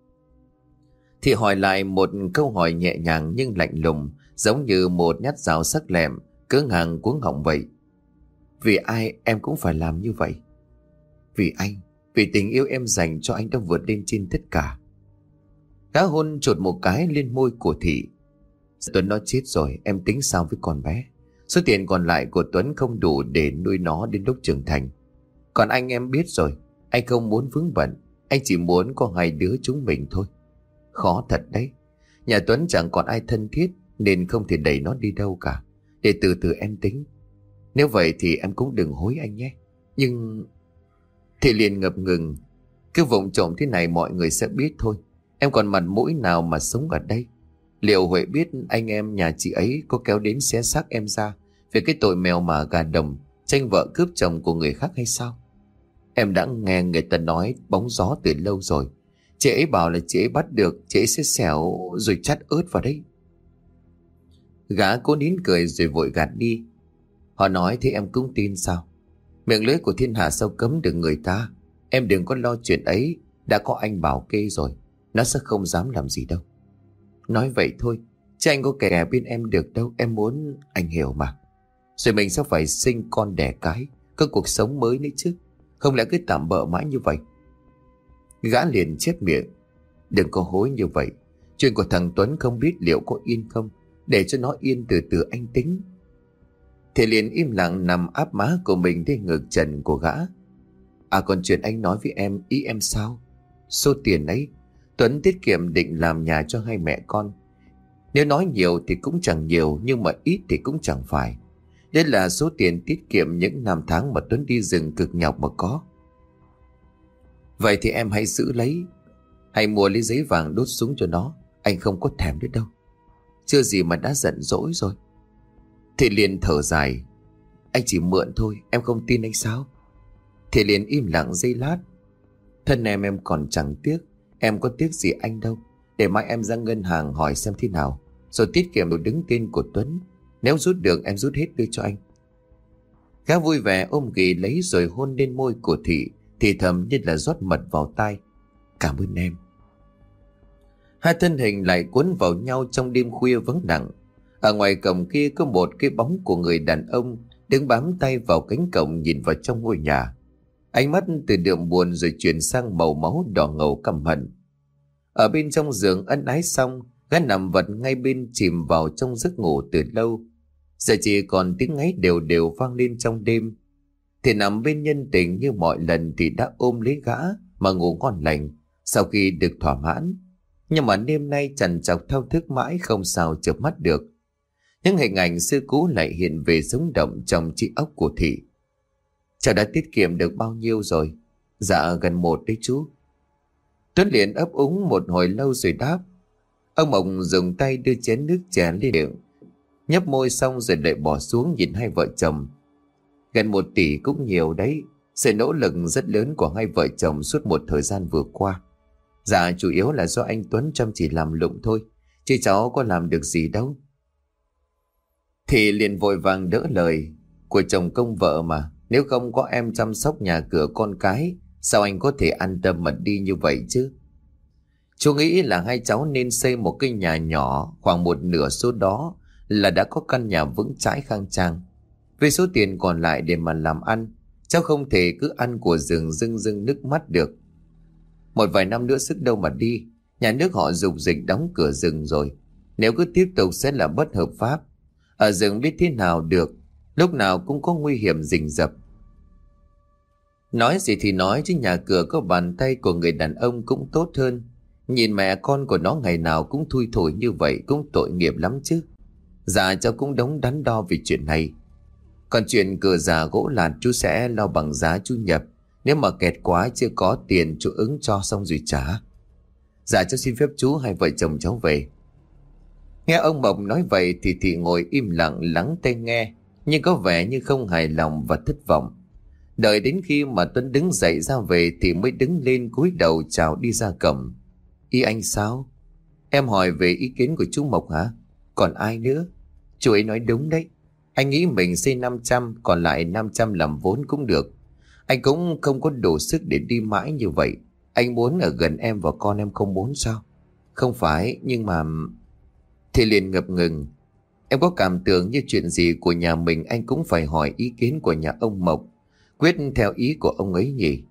Thì hỏi lại một câu hỏi nhẹ nhàng nhưng lạnh lùng, giống như một nhát dao sắc lẹm cứng hàng cuống họng vậy. Vì ai em cũng phải làm như vậy? Vì anh, Vì tình yêu em dành cho anh đã vượt lên trên tất cả. Gã hôn chột một cái lên môi của Thị. Tuấn nó chết rồi, em tính sao với con bé? Số tiền còn lại của Tuấn không đủ để nuôi nó đến lúc trưởng thành. Còn anh em biết rồi, anh không muốn vướng bận. Anh chỉ muốn có hai đứa chúng mình thôi. Khó thật đấy. Nhà Tuấn chẳng còn ai thân thiết nên không thể đẩy nó đi đâu cả. Để từ từ em tính. Nếu vậy thì em cũng đừng hối anh nhé. Nhưng... Thì liền ngập ngừng. Cứ vụng trộm thế này mọi người sẽ biết thôi. Em còn mặt mũi nào mà sống ở đây? Liệu Huệ biết anh em nhà chị ấy có kéo đến xé xác em ra về cái tội mèo mà gà đồng, tranh vợ cướp chồng của người khác hay sao? Em đã nghe người ta nói bóng gió từ lâu rồi. Chị ấy bảo là chị ấy bắt được, chị ấy sẽ xẻo rồi chắt ớt vào đấy. Gã cố nín cười rồi vội gạt đi. Họ nói thì em cũng tin sao? Miệng lưỡi của thiên hạ sao cấm được người ta? Em đừng có lo chuyện ấy, đã có anh bảo kê rồi, nó sẽ không dám làm gì đâu. Nói vậy thôi, chứ anh có kẻ bên em được đâu. Em muốn anh hiểu mà. Rồi mình sẽ phải sinh con đẻ cái, có cuộc sống mới nữa chứ. Không lẽ cứ tạm bợ mãi như vậy? Gã liền chép miệng. Đừng có hối như vậy. Chuyện của thằng Tuấn không biết liệu có yên không. Để cho nó yên từ từ anh tính. Thì liền im lặng nằm áp má của mình lên ngực trần của gã. À còn chuyện anh nói với em, ý em sao? Số tiền ấy Tuấn tiết kiệm định làm nhà cho hai mẹ con. Nếu nói nhiều thì cũng chẳng nhiều, nhưng mà ít thì cũng chẳng phải. Đây là số tiền tiết kiệm những năm tháng mà Tuấn đi rừng cực nhọc mà có. Vậy thì em hãy giữ lấy. Hãy mua lấy giấy vàng đốt súng cho nó. Anh không có thèm nữa đâu. Chưa gì mà đã giận dỗi rồi. Thì liền thở dài. Anh chỉ mượn thôi, em không tin anh sao? Thì liền im lặng giây lát. Thân em em còn chẳng tiếc. Em có tiếc gì anh đâu. Để mai em ra ngân hàng hỏi xem thế nào, rồi tiết kiệm được đứng tên của Tuấn. Nếu rút được em rút hết đưa cho anh. Gã vui vẻ ôm ghì lấy rồi hôn lên môi của Thị, thì thầm như là rót mật vào tai. Cảm ơn em. Hai thân hình lại cuốn vào nhau trong đêm khuya vắng lặng. Ở ngoài cổng kia có một cái bóng của người đàn ông đứng bám tay vào cánh cổng nhìn vào trong ngôi nhà. Ánh mắt từ đượm buồn rồi chuyển sang màu máu đỏ ngầu căm hận. Ở bên trong giường ân ái xong, gã nằm vật ngay bên chìm vào trong giấc ngủ từ lâu. Giờ chỉ còn tiếng ngáy đều đều vang lên trong đêm. Thì nằm bên nhân tình như mọi lần thì đã ôm lấy gã mà ngủ ngon lành sau khi được thỏa mãn. Nhưng mà đêm nay trằn trọc thao thức mãi không sao chợp mắt được. Những hình ảnh xưa cũ lại hiện về sống động trong trí óc của Thị. Cháu đã tiết kiệm được bao nhiêu rồi? Dạ gần một đấy chú. Tuấn liền ấp úng một hồi lâu rồi đáp. Ông Mộng dùng tay đưa chén nước chè lên miệng, nhấp môi xong rồi lại bỏ xuống nhìn hai vợ chồng. Gần một tỷ cũng nhiều đấy. Sự nỗ lực rất lớn của hai vợ chồng suốt một thời gian vừa qua. Dạ chủ yếu là do anh Tuấn chăm chỉ làm lụng thôi, chứ cháu có làm được gì đâu. Thì liền vội vàng đỡ lời. Của chồng công vợ mà. Nếu không có em chăm sóc nhà cửa con cái, sao anh có thể an tâm mà đi như vậy chứ? Chú nghĩ là hai cháu nên xây một cái nhà nhỏ, khoảng một nửa số đó là đã có căn nhà vững chãi khang trang. Với số tiền còn lại để mà làm ăn, cháu không thể cứ ăn của rừng rưng rưng nước mắt được. Một vài năm nữa sức đâu mà đi. Nhà nước họ dục dịch đóng cửa rừng rồi. Nếu cứ tiếp tục sẽ là bất hợp pháp. Ở rừng biết thế nào được, lúc nào cũng có nguy hiểm rình rập. Nói gì thì nói chứ nhà cửa có bàn tay của người đàn ông cũng tốt hơn. Nhìn mẹ con của nó ngày nào cũng thui thổi như vậy cũng tội nghiệp lắm chứ. Dạ cháu cũng đống đắn đo vì chuyện này. Còn chuyện cửa già gỗ lạt chú sẽ lo bằng giá chú nhập. Nếu mà kẹt quá chưa có tiền chú ứng cho xong rồi trả. Dạ cháu xin phép chú hai vợ chồng cháu về. Nghe ông Mộc nói vậy thì Thị ngồi im lặng lắng tai nghe, nhưng có vẻ như không hài lòng và thất vọng. Đợi đến khi mà Tuấn đứng dậy ra về thì mới đứng lên cúi đầu chào đi ra cổng. Ý anh sao? Em hỏi về ý kiến của chú Mộc hả? Còn ai nữa? Chú ấy nói đúng đấy. Anh nghĩ mình xây năm trăm, còn lại năm trăm làm vốn cũng được. Anh cũng không có đủ sức để đi mãi như vậy. Anh muốn ở gần em và con em không muốn sao? Không phải, nhưng mà... Thì liền ngập ngừng. Em có cảm tưởng như chuyện gì của nhà mình anh cũng phải hỏi ý kiến của nhà ông Mộc, quyết theo ý của ông ấy nhỉ?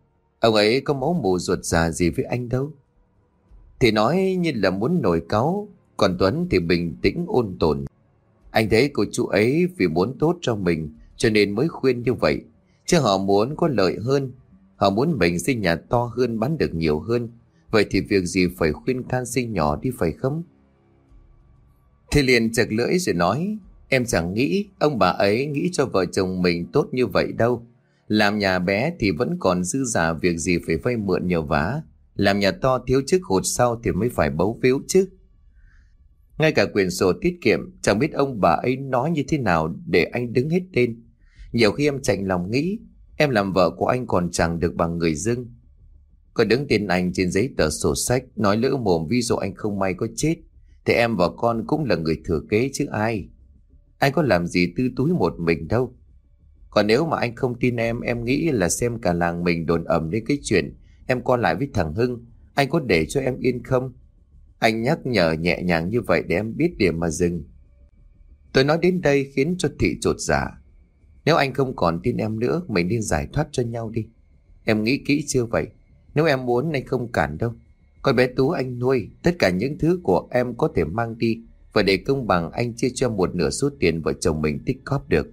Ông ấy có máu mù ruột già gì với anh đâu. Thì nói như là muốn nổi cáu, còn Tuấn thì bình tĩnh ôn tồn. Anh thấy cô chú ấy vì muốn tốt cho mình cho nên mới khuyên như vậy. Chứ họ muốn có lợi hơn, họ muốn mình xây nhà to hơn, bán được nhiều hơn. Vậy thì việc gì phải khuyên can xây nhỏ đi phải không? Thì liền chật lưỡi rồi nói, em chẳng nghĩ ông bà ấy nghĩ cho vợ chồng mình tốt như vậy đâu. Làm nhà bé thì vẫn còn dư giả, việc gì phải vay mượn nhờ vả. Làm nhà to thiếu trước hụt sau thì mới phải bấu víu chứ. Ngay cả quyển sổ tiết kiệm chẳng biết ông bà ấy nói như thế nào để anh đứng hết tên. Nhiều khi em chạnh lòng nghĩ em làm vợ của anh còn chẳng được bằng người dưng. Có đứng tên anh trên giấy tờ sổ sách, nói lỡ mồm ví dụ anh không may có chết thì em và con cũng là người thừa kế chứ ai. Anh có làm gì tư túi một mình đâu. Còn nếu mà anh không tin em, em nghĩ là xem cả làng mình đồn ầm đến cái chuyện em qua lại với thằng Hưng, anh có để cho em yên không? Anh nhắc nhở nhẹ nhàng như vậy để em biết điểm mà dừng. Tôi nói đến đây khiến cho Thị chột dạ. Nếu anh không còn tin em nữa, mình nên giải thoát cho nhau đi. Em nghĩ kỹ chưa vậy? Nếu em muốn anh không cản đâu. Con bé Tú anh nuôi, tất cả những thứ của em có thể mang đi, và để công bằng anh chia cho một nửa số tiền vợ chồng mình tích cóp được.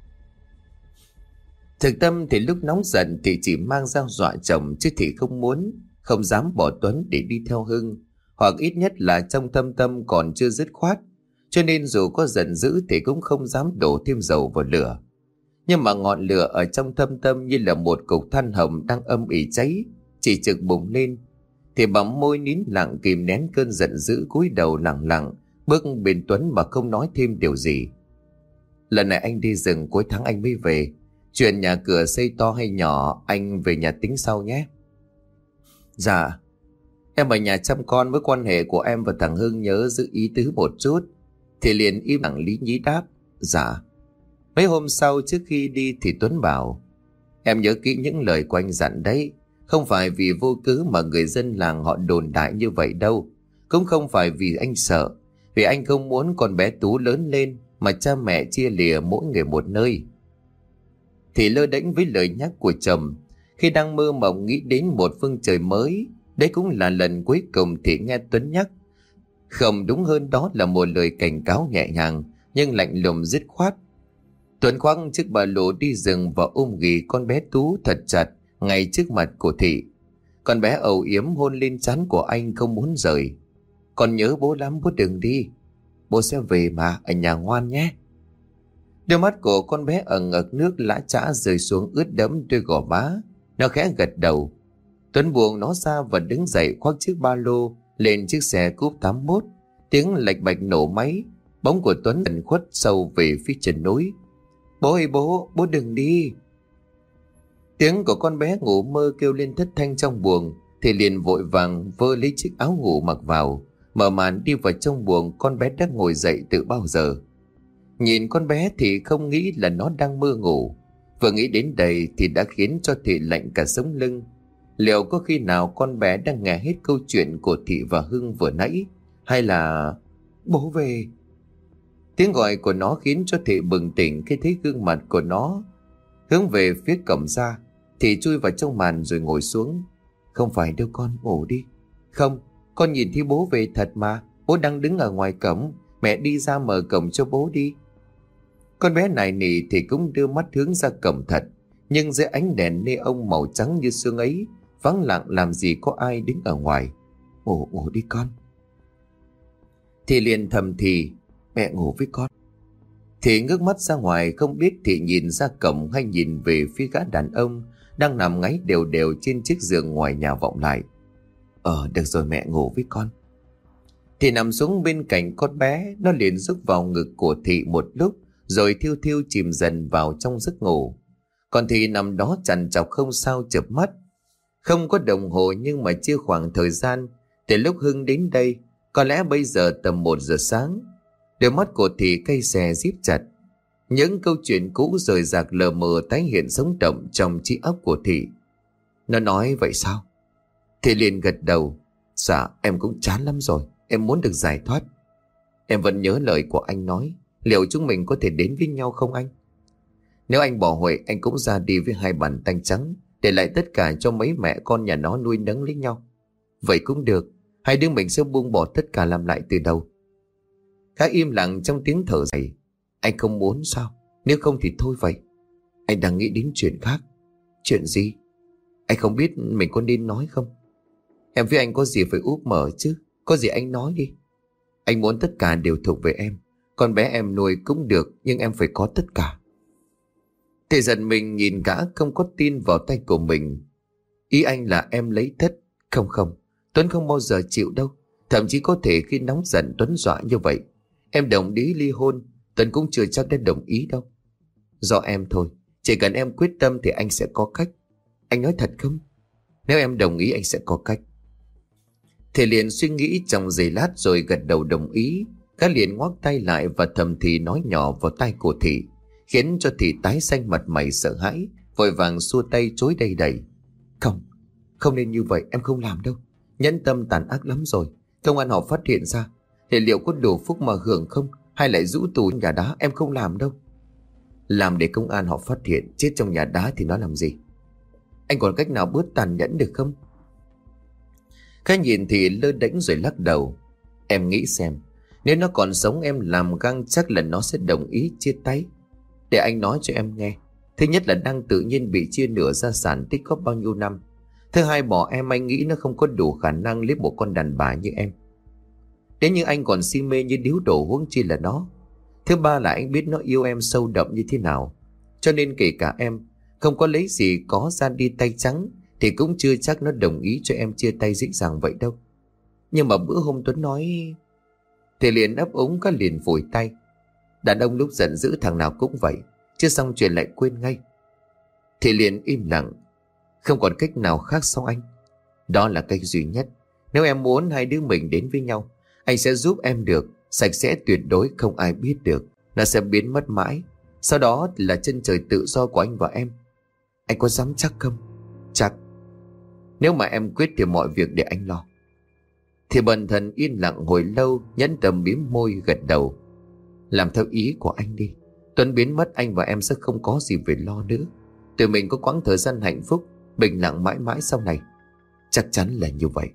Thực tâm thì lúc nóng giận thì chỉ mang dao dọa chồng, chứ thì không muốn, không dám bỏ Tuấn để đi theo Hưng, hoặc ít nhất là trong thâm tâm còn chưa dứt khoát, cho nên dù có giận dữ thì cũng không dám đổ thêm dầu vào lửa. Nhưng mà ngọn lửa ở trong thâm tâm như là một cục than hồng đang âm ỉ cháy, chỉ trực bùng lên, thì bằng môi nín lặng kìm nén cơn giận dữ, cúi đầu lặng lặng bước bên Tuấn mà không nói thêm điều gì. Lần này anh đi rừng cuối tháng anh mới về. Chuyện nhà cửa xây to hay nhỏ anh về nhà tính sau nhé. Dạ. Em ở nhà chăm con, với quan hệ của em và thằng Hưng nhớ giữ ý tứ một chút. Thì liền im lặng lý nhí đáp. Dạ. Mấy hôm sau trước khi đi thì Tuấn bảo, em nhớ kỹ những lời của anh dặn đấy. Không phải vì vô cớ mà người dân làng họ đồn đại như vậy đâu. Cũng không phải vì anh sợ, vì anh không muốn con bé Tú lớn lên mà cha mẹ chia lìa mỗi người một nơi. Thì lơ đễnh với lời nhắc của chồng, khi đang mơ mộng nghĩ đến một phương trời mới. Đấy cũng là lần cuối cùng thì nghe Tuấn nhắc. Không, đúng hơn đó là một lời cảnh cáo nhẹ nhàng nhưng lạnh lùng dứt khoát. Tuấn khoác chiếc ba lô đi rừng và ôm ghì con bé Tú thật chặt ngay trước mặt của Thị. Con bé âu yếm hôn lên trán của anh không muốn rời. Con nhớ bố lắm, bố đừng đi. Bố sẽ về mà, ở nhà ngoan nhé. Đôi mắt của con bé ở ngực nước lã chã rơi xuống ướt đẫm đôi gò má. Nó khẽ gật đầu. Tuấn buông nó ra và đứng dậy khoác chiếc ba lô lên chiếc xe cúp tám mốt. Tiếng lạch bạch nổ máy. Bóng của Tuấn dần khuất sâu về phía chân núi. Bố ơi bố, bố đừng đi. Tiếng của con bé ngủ mơ kêu lên thất thanh trong buồng. Thì liền vội vàng vơ lấy chiếc áo ngủ mặc vào. Mở màn đi vào trong buồng. Con bé đã ngồi dậy từ bao giờ. Nhìn con bé thì không nghĩ là nó đang mơ ngủ. Vừa nghĩ đến đây thì đã khiến cho Thị lạnh cả sống lưng. Liệu có khi nào con bé đang nghe hết câu chuyện của Thị và Hưng vừa nãy, hay là bố về? Tiếng gọi của nó khiến cho Thị bừng tỉnh khi thấy gương mặt của nó hướng về phía cổng ra. Thị chui vào trong màn rồi ngồi xuống. Không phải đâu con, ngủ đi. Không, con nhìn thấy bố về thật mà. Bố đang đứng ở ngoài cổng. Mẹ đi ra mở cổng cho bố đi. Con bé này nỉ thì cũng đưa mắt hướng ra cổng thật. Nhưng dưới ánh đèn neon màu trắng như sương ấy, vắng lặng làm gì có ai đứng ở ngoài. Ngủ ngủ đi con. Thì liền thầm thì, mẹ ngủ với con. Thì ngước mắt ra ngoài, không biết Thị nhìn ra cổng hay nhìn về phía gã đàn ông đang nằm ngáy đều đều trên chiếc giường ngoài nhà vọng lại. Ờ được rồi, mẹ ngủ với con. Thì nằm xuống bên cạnh con bé, nó liền rúc vào ngực của Thị một lúc, rồi thiêu thiêu chìm dần vào trong giấc ngủ. Còn Thị nằm đó trằn trọc không sao chợp mắt. Không có đồng hồ nhưng mà chia khoảng thời gian từ lúc Hưng đến đây, có lẽ bây giờ tầm một giờ sáng. Đôi mắt của Thị cay xè díp chặt. Những câu chuyện cũ rời rạc lờ mờ tái hiện sống động trong trí óc của Thị. Nó nói vậy sao? Thị liền gật đầu. Dạ em cũng chán lắm rồi, em muốn được giải thoát. Em vẫn nhớ lời của anh nói, liệu chúng mình có thể đến với nhau không anh? Nếu anh bỏ Huệ, anh cũng ra đi với hai bàn tay trắng để lại tất cả cho mấy mẹ con nhà nó nuôi nấng lấy nhau. Vậy cũng được, hai đứa mình sẽ buông bỏ tất cả làm lại từ đầu. Khá im lặng trong tiếng thở dài. Anh không muốn sao? Nếu không thì thôi vậy. Anh đang nghĩ đến chuyện khác. Chuyện gì? Anh không biết mình có nên nói không? Em với anh có gì phải úp mở chứ? Có gì anh nói đi. Anh muốn tất cả đều thuộc về em. Con bé em nuôi cũng được, nhưng em phải có tất cả. Thì giận mình nhìn gã không có tin vào tay của mình. Ý anh là em lấy thất. Không không, Tuấn không bao giờ chịu đâu. Thậm chí có thể khi nóng giận Tuấn dọa như vậy. Em đồng ý ly hôn, Tuấn cũng chưa chắc đã đồng ý đâu. Do em thôi. Chỉ cần em quyết tâm thì anh sẽ có cách. Anh nói thật không? Nếu em đồng ý anh sẽ có cách. Thì liền suy nghĩ trong giây lát rồi gật đầu đồng ý. Gã liền ngoắc tay lại và thầm thì nói nhỏ vào tai của Thị, khiến cho Thị tái xanh mặt mày sợ hãi, vội vàng xua tay chối đầy đầy. Không, không nên như vậy, em không làm đâu. Nhẫn tâm tàn ác lắm rồi. Công an họ phát hiện ra thì liệu có đủ phúc mà hưởng không, hay lại rũ tù nhà đá? Em không làm đâu. Làm để công an họ phát hiện, chết trong nhà đá thì nó làm gì? Anh còn cách nào bớt tàn nhẫn được không? Cái nhìn thì lơ đễnh rồi lắc đầu. Em nghĩ xem, nếu nó còn sống em làm găng chắc là nó sẽ đồng ý chia tay. Để anh nói cho em nghe. Thứ nhất là đang tự nhiên bị chia nửa gia sản tích góp bao nhiêu năm. Thứ hai, bỏ em anh nghĩ nó không có đủ khả năng lấy một con đàn bà như em. Nếu như anh còn si mê như điếu đổ, huống chi là nó. Thứ ba là anh biết nó yêu em sâu đậm như thế nào. Cho nên kể cả em không có lấy gì có ra đi tay trắng thì cũng chưa chắc nó đồng ý cho em chia tay dễ dàng vậy đâu. Nhưng mà bữa hôm Tuấn nói... Thì liền ấp úng có liền vùi tay. Đàn ông lúc giận dữ thằng nào cũng vậy, chưa xong chuyện lại quên ngay. Thì liền im lặng. Không còn cách nào khác sao anh? Đó là cách duy nhất. Nếu em muốn hai đứa mình đến với nhau, anh sẽ giúp em được. Sạch sẽ tuyệt đối không ai biết được. Nó sẽ biến mất mãi. Sau đó là chân trời tự do của anh và em. Anh có dám chắc không? Chắc. Nếu mà em quyết thì mọi việc để anh lo. Thì bần thần yên lặng hồi lâu, nhẫn tâm mím môi gật đầu. Làm theo ý của anh đi. Tuấn biến mất anh và em sẽ không có gì phải lo nữa. Tụi mình có quãng thời gian hạnh phúc bình lặng mãi mãi sau này. Chắc chắn là như vậy.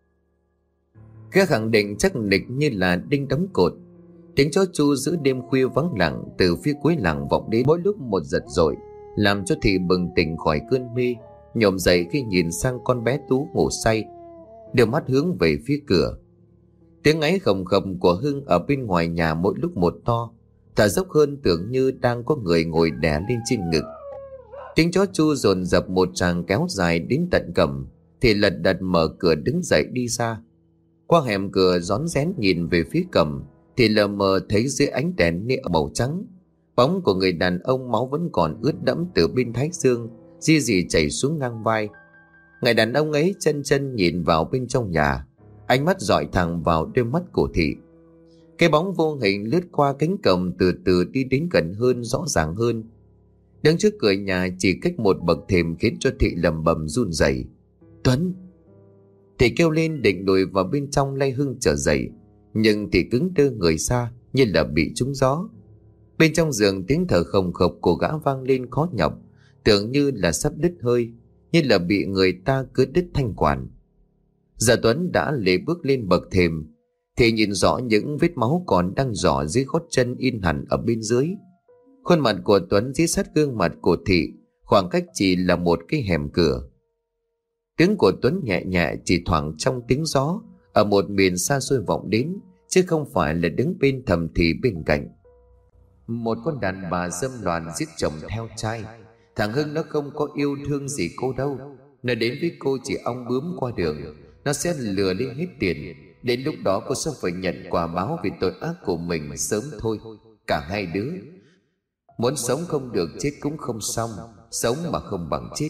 Cái khẳng định chắc nịch như là đinh đóng cột. Tiếng chó chu giữa đêm khuya vắng lặng từ phía cuối làng vọng đến mỗi lúc một giật dội, làm cho Thị bừng tỉnh khỏi cơn mê, nhổm dậy khi nhìn sang con bé Tú ngủ say, đưa mắt hướng về phía cửa. Tiếng ấy khồng khồng của Hưng ở bên ngoài nhà mỗi lúc một to, thở dốc hơn, tưởng như đang có người ngồi đè lên trên ngực. Tiếng chó chu dồn dập một tràng kéo dài đến tận cổng, thì lật đật mở cửa đứng dậy đi ra. Qua hẻm cửa rón rén nhìn về phía cổng, thì lờ mờ thấy dưới ánh đèn nĩa màu trắng, bóng của người đàn ông máu vẫn còn ướt đẫm từ bên thái dương, ri rỉ chảy xuống ngang vai. Người đàn ông ấy chân chân nhìn vào bên trong nhà, ánh mắt dọi thẳng vào đôi mắt của Thị. Cái bóng vô hình lướt qua cánh cổng, từ từ đi đến gần hơn, rõ ràng hơn. Đứng trước cửa nhà chỉ cách một bậc thềm khiến cho Thị lầm bầm run rẩy. Tuấn! Thị kêu lên định lùi vào bên trong lay Hưng trở dậy, nhưng Thị cứng đơ người ra như là bị trúng gió. Bên trong giường tiếng thở khồng khộc của gã vang lên khó nhọc, tưởng như là sắp đứt hơi, như là bị người ta cứa đứt thanh quản. Giờ Tuấn đã lê bước lên bậc thềm, thì nhìn rõ những vết máu còn đang rỏ dưới gót chân in hẳn ở bên dưới. Khuôn mặt của Tuấn dí sát gương mặt của Thị, khoảng cách chỉ là một cái hẻm cửa. Tiếng của Tuấn nhẹ nhẹ chỉ thoảng trong tiếng gió ở một miền xa xôi vọng đến, chứ không phải là đứng bên thầm thì bên cạnh. Một con đàn bà dâm loạn giết chồng theo trai. Thằng Hưng nó không có yêu thương gì cô đâu. Nó đến với cô chỉ ong bướm qua đường. Nó sẽ lừa lên hết tiền. Đến lúc đó cô sẽ phải nhận quả báo vì tội ác của mình sớm thôi. Cả hai đứa muốn sống không được, chết cũng không xong. Sống mà không bằng chết.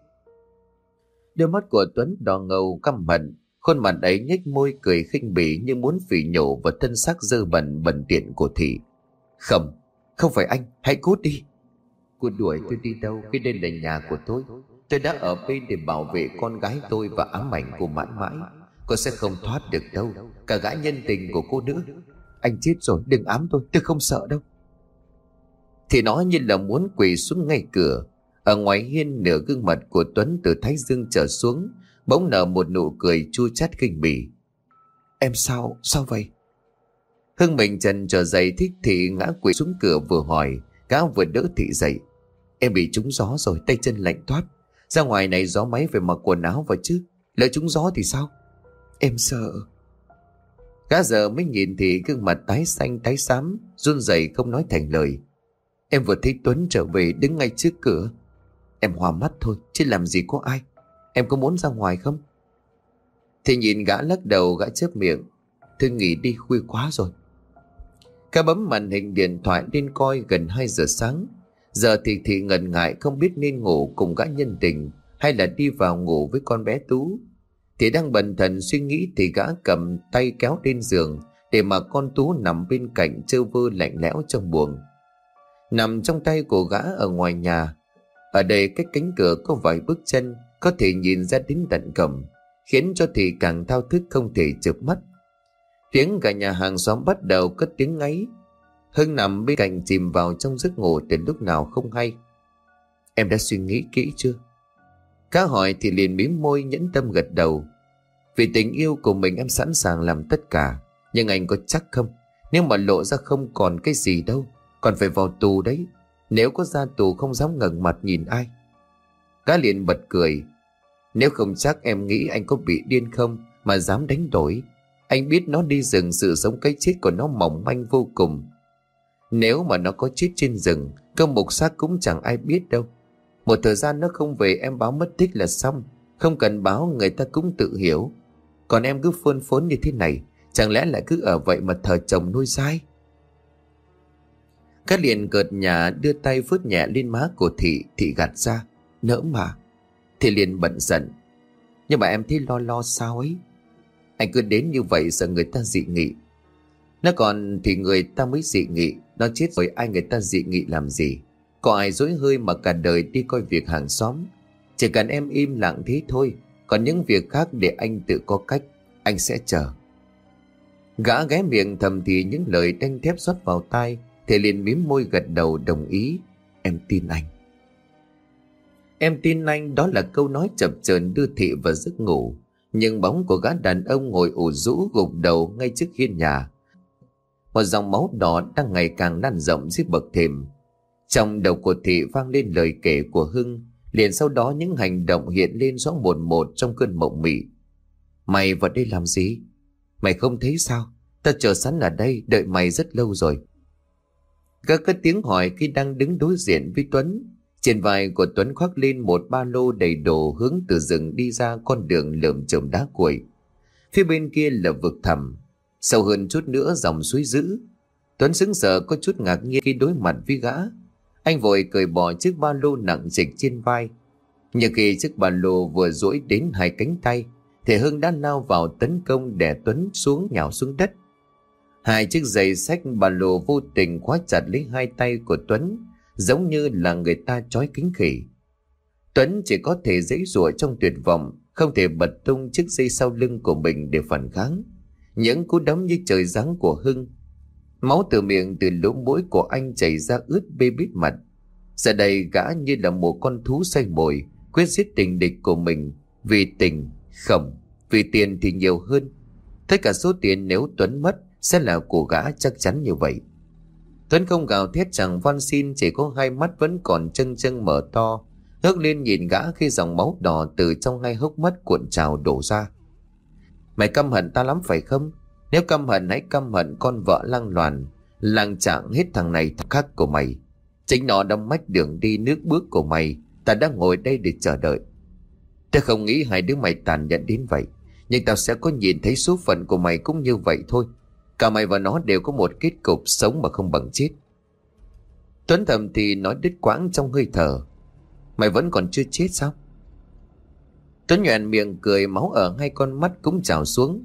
Đôi mắt của Tuấn đỏ ngầu căm hận, khuôn mặt ấy nhếch môi cười khinh bỉ như muốn phỉ nhổ vào thân xác dơ bẩn bẩn tiện của Thị. Không, không phải anh, hãy cút đi. Cô đuổi tôi đi đâu khi đây là nhà của tôi? Tôi đã ở bên để bảo vệ con gái tôi và ám ảnh cô mãi mãi. Cô sẽ không thoát được đâu, cả gã nhân tình của cô nữa. Anh chết rồi, đừng ám tôi, tôi không sợ đâu. Thì nó như là muốn quỳ xuống ngay cửa. Ở ngoài hiên, nửa gương mặt của Tuấn từ thái dương trở xuống bỗng nở một nụ cười chua chát khinh bỉ. Em sao, sao vậy? Hưng mình trần trở dậy, Thích Thị ngã quỵ xuống cửa vừa hỏi, gã vừa đỡ Thị dậy. Em bị trúng gió rồi, tay chân lạnh toát. Ra ngoài này gió máy phải mặc quần áo vào chứ. Lỡ trúng gió thì sao? Em sợ. Gã giờ mới nhìn thì gương mặt tái xanh tái xám, run rẩy không nói thành lời. Em vừa thấy Tuấn trở về đứng ngay trước cửa. Em hoa mắt thôi, chứ làm gì có ai. Em có muốn ra ngoài không? Thì nhìn gã lắc đầu, gã chớp miệng. Thôi nghỉ đi, khuya quá rồi. Gã bấm màn hình điện thoại lên coi, gần hai giờ sáng. Giờ thì Thị ngần ngại không biết nên ngủ cùng gã nhân tình hay là đi vào ngủ với con bé Tú. Thì đang bần thần suy nghĩ thì gã cầm tay kéo lên giường để mà con Tú nằm bên cạnh trơ vơ lạnh lẽo trong buồng. Nằm trong tay của gã ở ngoài nhà. Ở đây cách cánh cửa có vài bước chân, có thể nhìn ra đến tận cổng, khiến cho Thị càng thao thức không thể chợp mắt. Tiếng cả nhà hàng xóm bắt đầu cất tiếng ngáy. Hưng nằm bên cạnh chìm vào trong giấc ngủ từ lúc nào không hay. Em đã suy nghĩ kỹ chưa? Cá hỏi thì liền mím môi nhẫn tâm gật đầu. Vì tình yêu của mình em sẵn sàng làm tất cả. Nhưng anh có chắc không? Nếu mà lộ ra không còn cái gì đâu, còn phải vào tù đấy. Nếu có ra tù không dám ngẩng mặt nhìn ai. Cá liền bật cười. Nếu không chắc em nghĩ anh có bị điên không mà dám đánh đổi. Anh biết nó đi rừng, sự sống cái chết của nó mỏng manh vô cùng. Nếu mà nó có chết trên rừng, cơ mục xác cũng chẳng ai biết đâu. Một thời gian nó không về, em báo mất tích là xong. Không cần báo, người ta cũng tự hiểu. Còn em cứ phơn phốn như thế này, chẳng lẽ lại cứ ở vậy mà thờ chồng nuôi sai? Các liền cợt nhà đưa tay vuốt nhẹ lên má của Thị. Thị gạt ra. Nỡ mà. Thị liền bận giận. Nhưng mà em thấy lo lo sao ấy? Anh cứ đến như vậy sợ người ta dị nghị. Nó còn thì người ta mới dị nghị. Nó chết rồi ai người ta dị nghị làm gì? Có ai dối hơi mà cả đời đi coi việc hàng xóm. Chỉ cần em im lặng thế thôi. Còn những việc khác để anh tự có cách. Anh sẽ chờ. Gã ghé miệng thầm thì những lời đanh thép rót vào tai. Thì liền mím môi gật đầu đồng ý. Em tin anh. Em tin anh, đó là câu nói chập chờn đưa Thị vào giấc ngủ. Nhưng bóng của gã đàn ông ngồi ủ rũ gục đầu ngay trước hiên nhà. Một dòng máu đỏ đang ngày càng lan rộng dưới bậc thềm. Trong đầu của Thị vang lên lời kể của Hưng. Liền sau đó những hành động hiện lên rõ một một trong cơn mộng mị. Mày vào đây làm gì? Mày không thấy sao? Ta chờ sẵn ở đây đợi mày rất lâu rồi. Gã cất tiếng hỏi khi đang đứng đối diện với Tuấn. Trên vai của Tuấn khoác lên một ba lô đầy đồ hướng từ rừng đi ra con đường lởm chởm đá cuội. Phía bên kia là vực thẳm, sâu hơn chút nữa dòng suối dữ. Tuấn sững sờ có chút ngạc nhiên khi đối mặt với gã. Anh vội cởi bỏ chiếc ba lô nặng trịch trên vai. Nhưng khi chiếc ba lô vừa duỗi đến hai cánh tay thì Hưng đã lao vào tấn công đè Tuấn xuống nhào xuống đất. Hai chiếc giày xách ba lô vô tình khóa chặt lấy hai tay của Tuấn, giống như là người ta trói kính khỉ. Tuấn chỉ có thể giãy giụa trong tuyệt vọng, không thể bật tung chiếc dây sau lưng của mình để phản kháng. Những cú đấm như trời giáng của Hưng. Máu từ miệng từ lỗ mũi của anh chảy ra ướt bê bít mặt. Giờ đây gã như là một con thú say mồi, quyết giết tình địch của mình. Vì tình, không, vì tiền thì nhiều hơn. Tất cả số tiền nếu Tuấn mất sẽ là của gã, chắc chắn như vậy. Tuấn không gào thét chẳng van xin, chỉ có hai mắt vẫn còn trân trân mở to, ngước lên nhìn gã khi dòng máu đỏ từ trong hai hốc mắt cuộn trào đổ ra. Mày căm hận ta lắm phải không? Nếu căm hận hãy căm hận con vợ lăng loàn, làng trạng hết thằng này thằng khác của mày. Chính nó đâm mách đường đi nước bước của mày. Ta đang ngồi đây để chờ đợi. Ta không nghĩ hai đứa mày tàn nhẫn đến vậy, nhưng tao sẽ có nhìn thấy số phận của mày cũng như vậy thôi. Cả mày và nó đều có một kết cục sống mà không bằng chết. Tuấn thầm thì nói đứt quãng trong hơi thở. Mày vẫn còn chưa chết sao? Tuấn nhoẻn miệng cười, máu ở hai con mắt cũng trào xuống.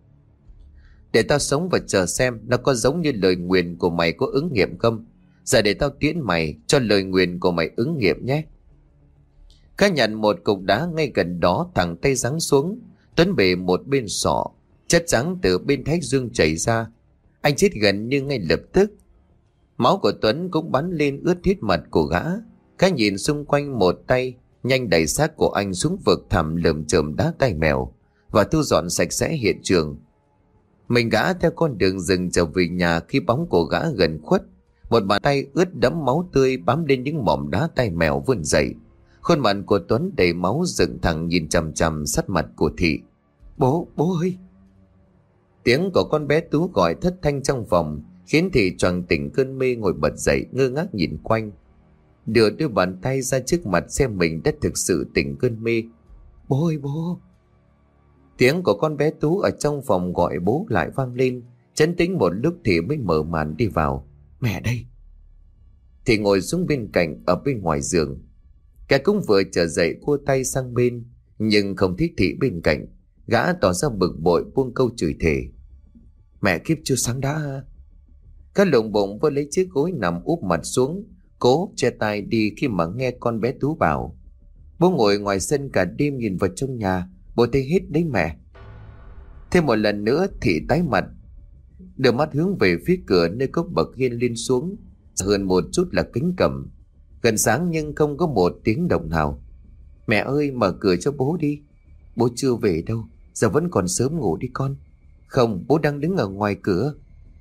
Để tao sống và chờ xem nó có giống như lời nguyền của mày có ứng nghiệm không. Giờ để tao tiễn mày cho lời nguyền của mày ứng nghiệm nhé. Cá nhận một cục đá ngay gần đó, thẳng tay giáng xuống. Tuấn bể một bên sọ, chất trắng từ bên thái dương chảy ra. Anh chết gần như ngay lập tức. Máu của Tuấn cũng bắn lên ướt hết mặt của gã. Cái nhìn xung quanh một tay nhanh đẩy xác của anh xuống vực thẳm lởm chởm đá tay mèo và thu dọn sạch sẽ hiện trường. Mình gã theo con đường rừng trở về nhà khi bóng của gã gần khuất. Một bàn tay ướt đẫm máu tươi bám lên những mỏm đá tay mèo vươn dậy. Khuôn mặt của Tuấn đầy máu dựng thẳng nhìn chằm chằm sát mặt của Thị. Bố, bố ơi! Tiếng của con bé Tú gọi thất thanh trong phòng khiến Thị choàng tỉnh cơn mê, ngồi bật dậy ngơ ngác nhìn quanh. Đưa đôi bàn tay ra trước mặt xem mình đã thực sự tỉnh cơn mê. Bố ơi bố! Tiếng của con bé Tú ở trong phòng gọi bố lại vang lên. Chấn tĩnh một lúc thì mới mở màn đi vào. Mẹ đây! Thì ngồi xuống bên cạnh ở bên ngoài giường. Cái cũng vừa trở dậy cua tay sang bên, nhưng không thấy Thị bên cạnh. Gã tỏ ra bực bội buông câu chửi thề. Mẹ kiếp chưa sáng đã. Các lụng bụng vừa lấy chiếc gối nằm úp mặt xuống, cố che tai đi khi mà nghe con bé Tú bảo. Bố ngồi ngoài sân cả đêm nhìn vào trong nhà, bố thấy hết đấy mẹ. Thêm một lần nữa Thị tái mặt, đưa mắt hướng về phía cửa nơi có bậc hiên lên xuống, hơn một chút là cánh cẩm. Gần sáng nhưng không có một tiếng động nào. Mẹ ơi mở cửa cho bố đi. Bố chưa về đâu, giờ vẫn còn sớm, ngủ đi con. Không, bố đang đứng ở ngoài cửa.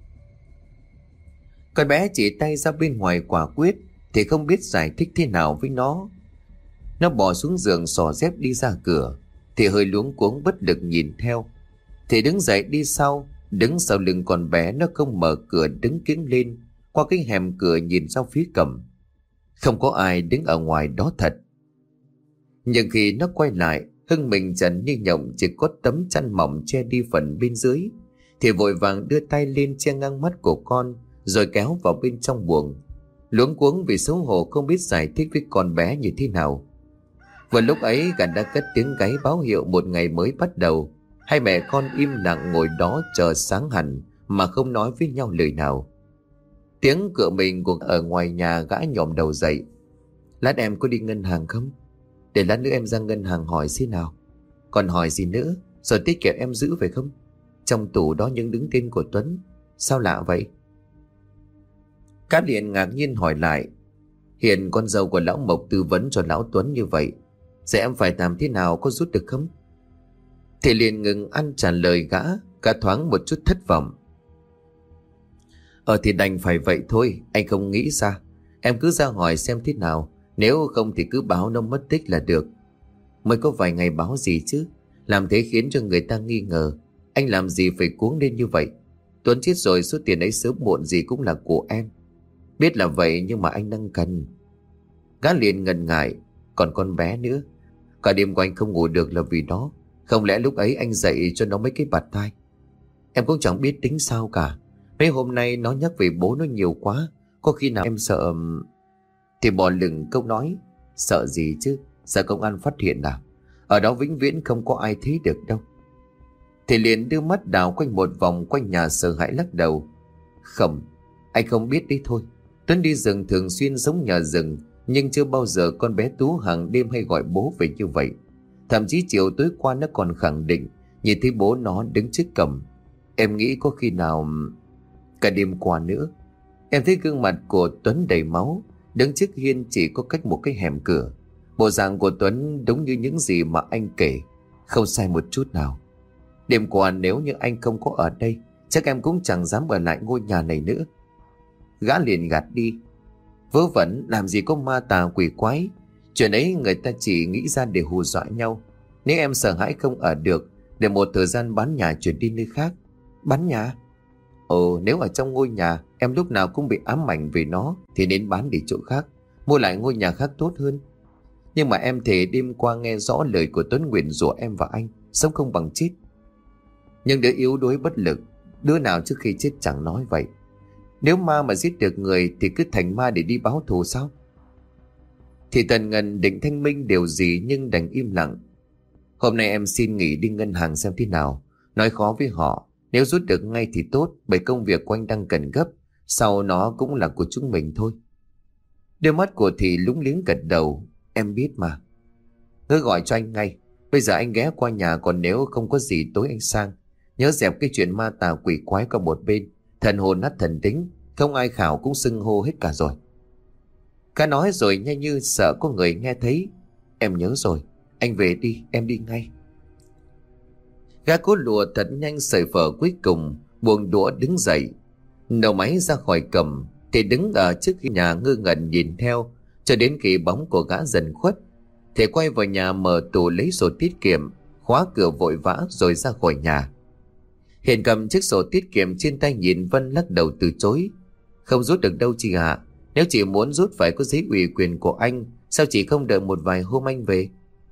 Con bé chỉ tay ra bên ngoài quả quyết thì không biết giải thích thế nào với nó. Nó bò xuống giường xỏ dép đi ra cửa thì hơi luống cuống bất lực nhìn theo. Thì đứng dậy đi sau, đứng sau lưng con bé. Nó không mở cửa, đứng kiếng lên qua cái hẻm cửa nhìn ra phía cầm. Không có ai đứng ở ngoài đó thật. Nhưng khi nó quay lại, Hưng mình trần như nhộng, chỉ có tấm chăn mỏng che đi phần bên dưới. Thì vội vàng đưa tay lên che ngang mắt của con, rồi kéo vào bên trong buồng. Luống cuống vì xấu hổ không biết giải thích với con bé như thế nào. Vừa lúc ấy gã đã cất tiếng gáy báo hiệu một ngày mới bắt đầu. Hai mẹ con im lặng ngồi đó chờ sáng hẳn mà không nói với nhau lời nào. Tiếng cửa mình của ở ngoài nhà gã nhòm đầu dậy. Lát em có đi ngân hàng không? Để lát nữa em ra ngân hàng hỏi xin nào. Còn hỏi gì nữa? Rồi tiết kiệm em giữ phải không? Trong tủ đó những đứng tên của Tuấn. Sao lạ vậy? Cát liền ngạc nhiên hỏi lại. Hiện con dâu của lão Mộc tư vấn cho lão Tuấn như vậy, giờ em phải làm thế nào, có rút được không? Thì liền ngừng ăn trả lời gã, cả thoáng một chút thất vọng. Ờ thì đành phải vậy thôi, anh không nghĩ ra. Em cứ ra hỏi xem thế nào, nếu không thì cứ báo nó mất tích là được. Mới có vài ngày báo gì chứ, làm thế khiến cho người ta nghi ngờ. Anh làm gì phải cuống lên như vậy? Tuấn chết rồi, số tiền ấy sớm muộn gì cũng là của em. Biết là vậy nhưng mà anh đang cần. Gã liền ngần ngại. Còn con bé nữa, cả đêm của anh không ngủ được là vì đó. Không lẽ lúc ấy anh dạy cho nó mấy cái bạt tai? Em cũng chẳng biết tính sao cả. Mấy hôm nay nó nhắc về bố nó nhiều quá, có khi nào em sợ... Thì bỏ lửng câu nói. Sợ gì chứ, sợ công an phát hiện à? Ở đó vĩnh viễn không có ai thấy được đâu. Thì liền đưa mắt đào quanh một vòng quanh nhà, sợ hãi lắc đầu. Không, anh không biết đi thôi. Tuấn đi rừng thường xuyên sống nhờ rừng, nhưng chưa bao giờ con bé Tú hàng đêm hay gọi bố về như vậy. Thậm chí chiều tối qua nó còn khẳng định nhìn thấy bố nó đứng trước cổng. Em nghĩ có khi nào... Cả đêm qua nữa em thấy gương mặt của Tuấn đầy máu, đứng trước hiên chỉ có cách một cái hẻm cửa. Bộ dạng của Tuấn đúng như những gì mà anh kể, không sai một chút nào. Đêm qua nếu như anh không có ở đây, chắc em cũng chẳng dám ở lại ngôi nhà này nữa. Gã liền gạt đi. Vớ vẩn, làm gì có ma tà quỷ quái. Chuyện ấy người ta chỉ nghĩ ra để hù dọa nhau. Nếu em sợ hãi không ở được, để một thời gian bán nhà chuyển đi nơi khác. Bán nhà? Ồ, nếu ở trong ngôi nhà em lúc nào cũng bị ám ảnh về nó thì nên bán đi chỗ khác, mua lại ngôi nhà khác tốt hơn. Nhưng mà em thề đêm qua nghe rõ lời của Tuấn nguyền rủa em và anh, sống không bằng chết. Nhưng đứa yếu đuối bất lực, đứa nào trước khi chết chẳng nói vậy. Nếu ma mà giết được người thì cứ thành ma để đi báo thù sao? Thì Tần Ngân định thanh minh điều gì nhưng đành im lặng. Hôm nay em xin nghỉ đi ngân hàng xem thế nào. Nói khó với họ, nếu rút được ngay thì tốt, bởi công việc của anh đang cần gấp, sau nó cũng là của chúng mình thôi. Đôi mắt của Thị lúng liếng gật đầu. Em biết mà. Cứ gọi cho anh ngay. Bây giờ anh ghé qua nhà, còn nếu không có gì tối anh sang. Nhớ dẹp cái chuyện ma tà quỷ quái qua một bên. Thần hồn nát thần tính, không ai khảo cũng xưng hô hết cả rồi. Gã nói rồi nhanh như sợ có người nghe thấy. Em nhớ rồi, anh về đi, em đi ngay. Gã cố lùa thật nhanh sợi phở cuối cùng, buông đũa đứng dậy, nổ máy ra khỏi cầm, thì đứng ở trước nhà ngơ ngẩn nhìn theo cho đến khi bóng của gã dần khuất. Thì quay vào nhà mở tủ lấy sổ tiết kiệm, khóa cửa vội vã rồi ra khỏi nhà. Hiền cầm chiếc sổ tiết kiệm trên tay nhìn Vân lắc đầu từ chối. Không rút được đâu chị ạ. Nếu chị muốn rút phải có giấy ủy quyền của anh. Sao chị không đợi một vài hôm anh về?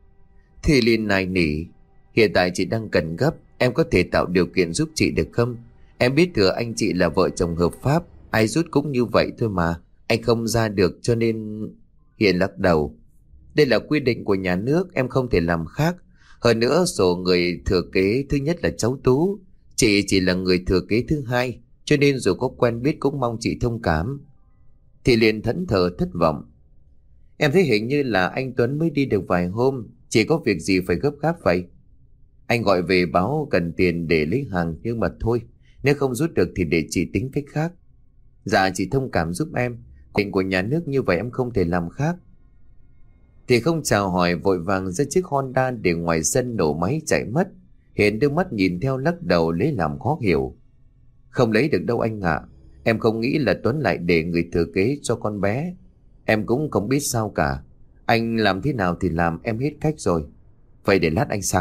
Thì liền nài nỉ. Hiện tại chị đang cần gấp, em có thể tạo điều kiện giúp chị được không? Em biết thừa anh chị là vợ chồng hợp pháp, ai rút cũng như vậy thôi mà. Anh không ra được cho nên... Hiền lắc đầu. Đây là quy định của nhà nước, em không thể làm khác. Hơn nữa sổ người thừa kế thứ nhất là cháu Tú, chị chỉ là người thừa kế thứ hai, cho nên dù có quen biết cũng mong chị thông cảm. Thì liền thẫn thờ thất vọng. Em thấy hình như là anh Tuấn mới đi được vài hôm, chỉ có việc gì phải gấp gáp vậy? Anh gọi về báo cần tiền để lấy hàng, nhưng mà thôi, nếu không rút được thì để chị tính cách khác. Dạ chị thông cảm giúp em, quy định của nhà nước như vậy em không thể làm khác. Thì không chào hỏi vội vàng ra chiếc Honda để ngoài sân nổ máy chạy mất. Hiền đưa mắt nhìn theo lắc đầu lấy làm khó hiểu. Không lấy được đâu anh ạ. Em không nghĩ là Tuấn lại để người thừa kế cho con bé. Em cũng không biết sao cả. Anh làm thế nào thì làm, em hết cách rồi. Vậy để lát anh sang.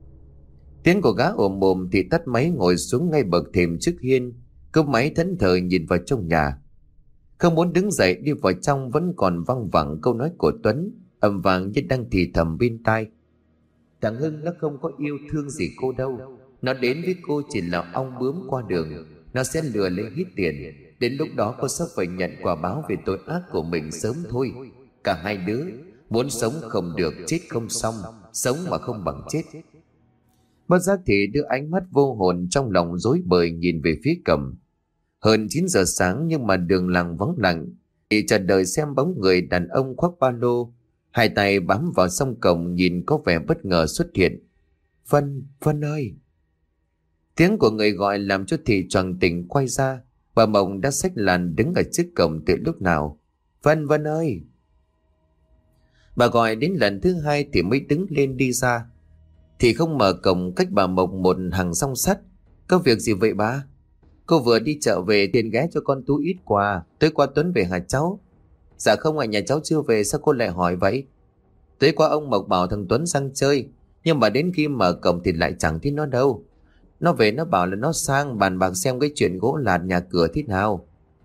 Tiếng của gã ồm ồm thì tắt máy ngồi xuống ngay bậc thềm trước hiên. Cúp máy thẫn thờ nhìn vào trong nhà. Không muốn đứng dậy đi vào trong vẫn còn văng vẳng câu nói của Tuấn, ầm vang như đang thì thầm bên tai. Thằng Hưng nó không có yêu thương gì cô đâu. Nó đến với cô chỉ là ong bướm qua đường. Nó sẽ lừa lấy hết tiền. Đến lúc đó cô sẽ phải nhận quả báo về tội ác của mình sớm thôi. Cả hai đứa muốn sống không được, chết không xong. Sống mà không bằng chết. Bất giác thì đưa ánh mắt vô hồn trong lòng rối bời nhìn về phía cầm. Hơn chín giờ sáng nhưng mà đường làng vắng lặng. Thì chờ đợi xem bóng người đàn ông khoác ba lô, hai tay bám vào song cổng nhìn có vẻ bất ngờ xuất hiện. Vân, Vân ơi! Tiếng của người gọi làm cho Thị choàng tỉnh quay ra. Bà Mộng đã xách làn đứng ở trước cổng từ lúc nào. Vân, Vân ơi! Bà gọi đến lần thứ hai thì mới đứng lên đi ra. Thì không mở cổng cách bà Mộng một hàng song sắt. Có việc gì vậy bà? Cô vừa đi chợ về, tiền ghé cho con Tú ít quà. Tối qua Tuấn về hả cháu? Dạ không ạ, nhà cháu chưa về. Sao cô lại hỏi vậy? Tối qua ông Mộc bảo thằng Tuấn sang chơi, nhưng mà đến khi mở cổng thì lại chẳng thấy nó đâu. Nó về nó bảo là nó sang bàn bạc xem cái chuyện gỗ lạt nhà cửa thế nào.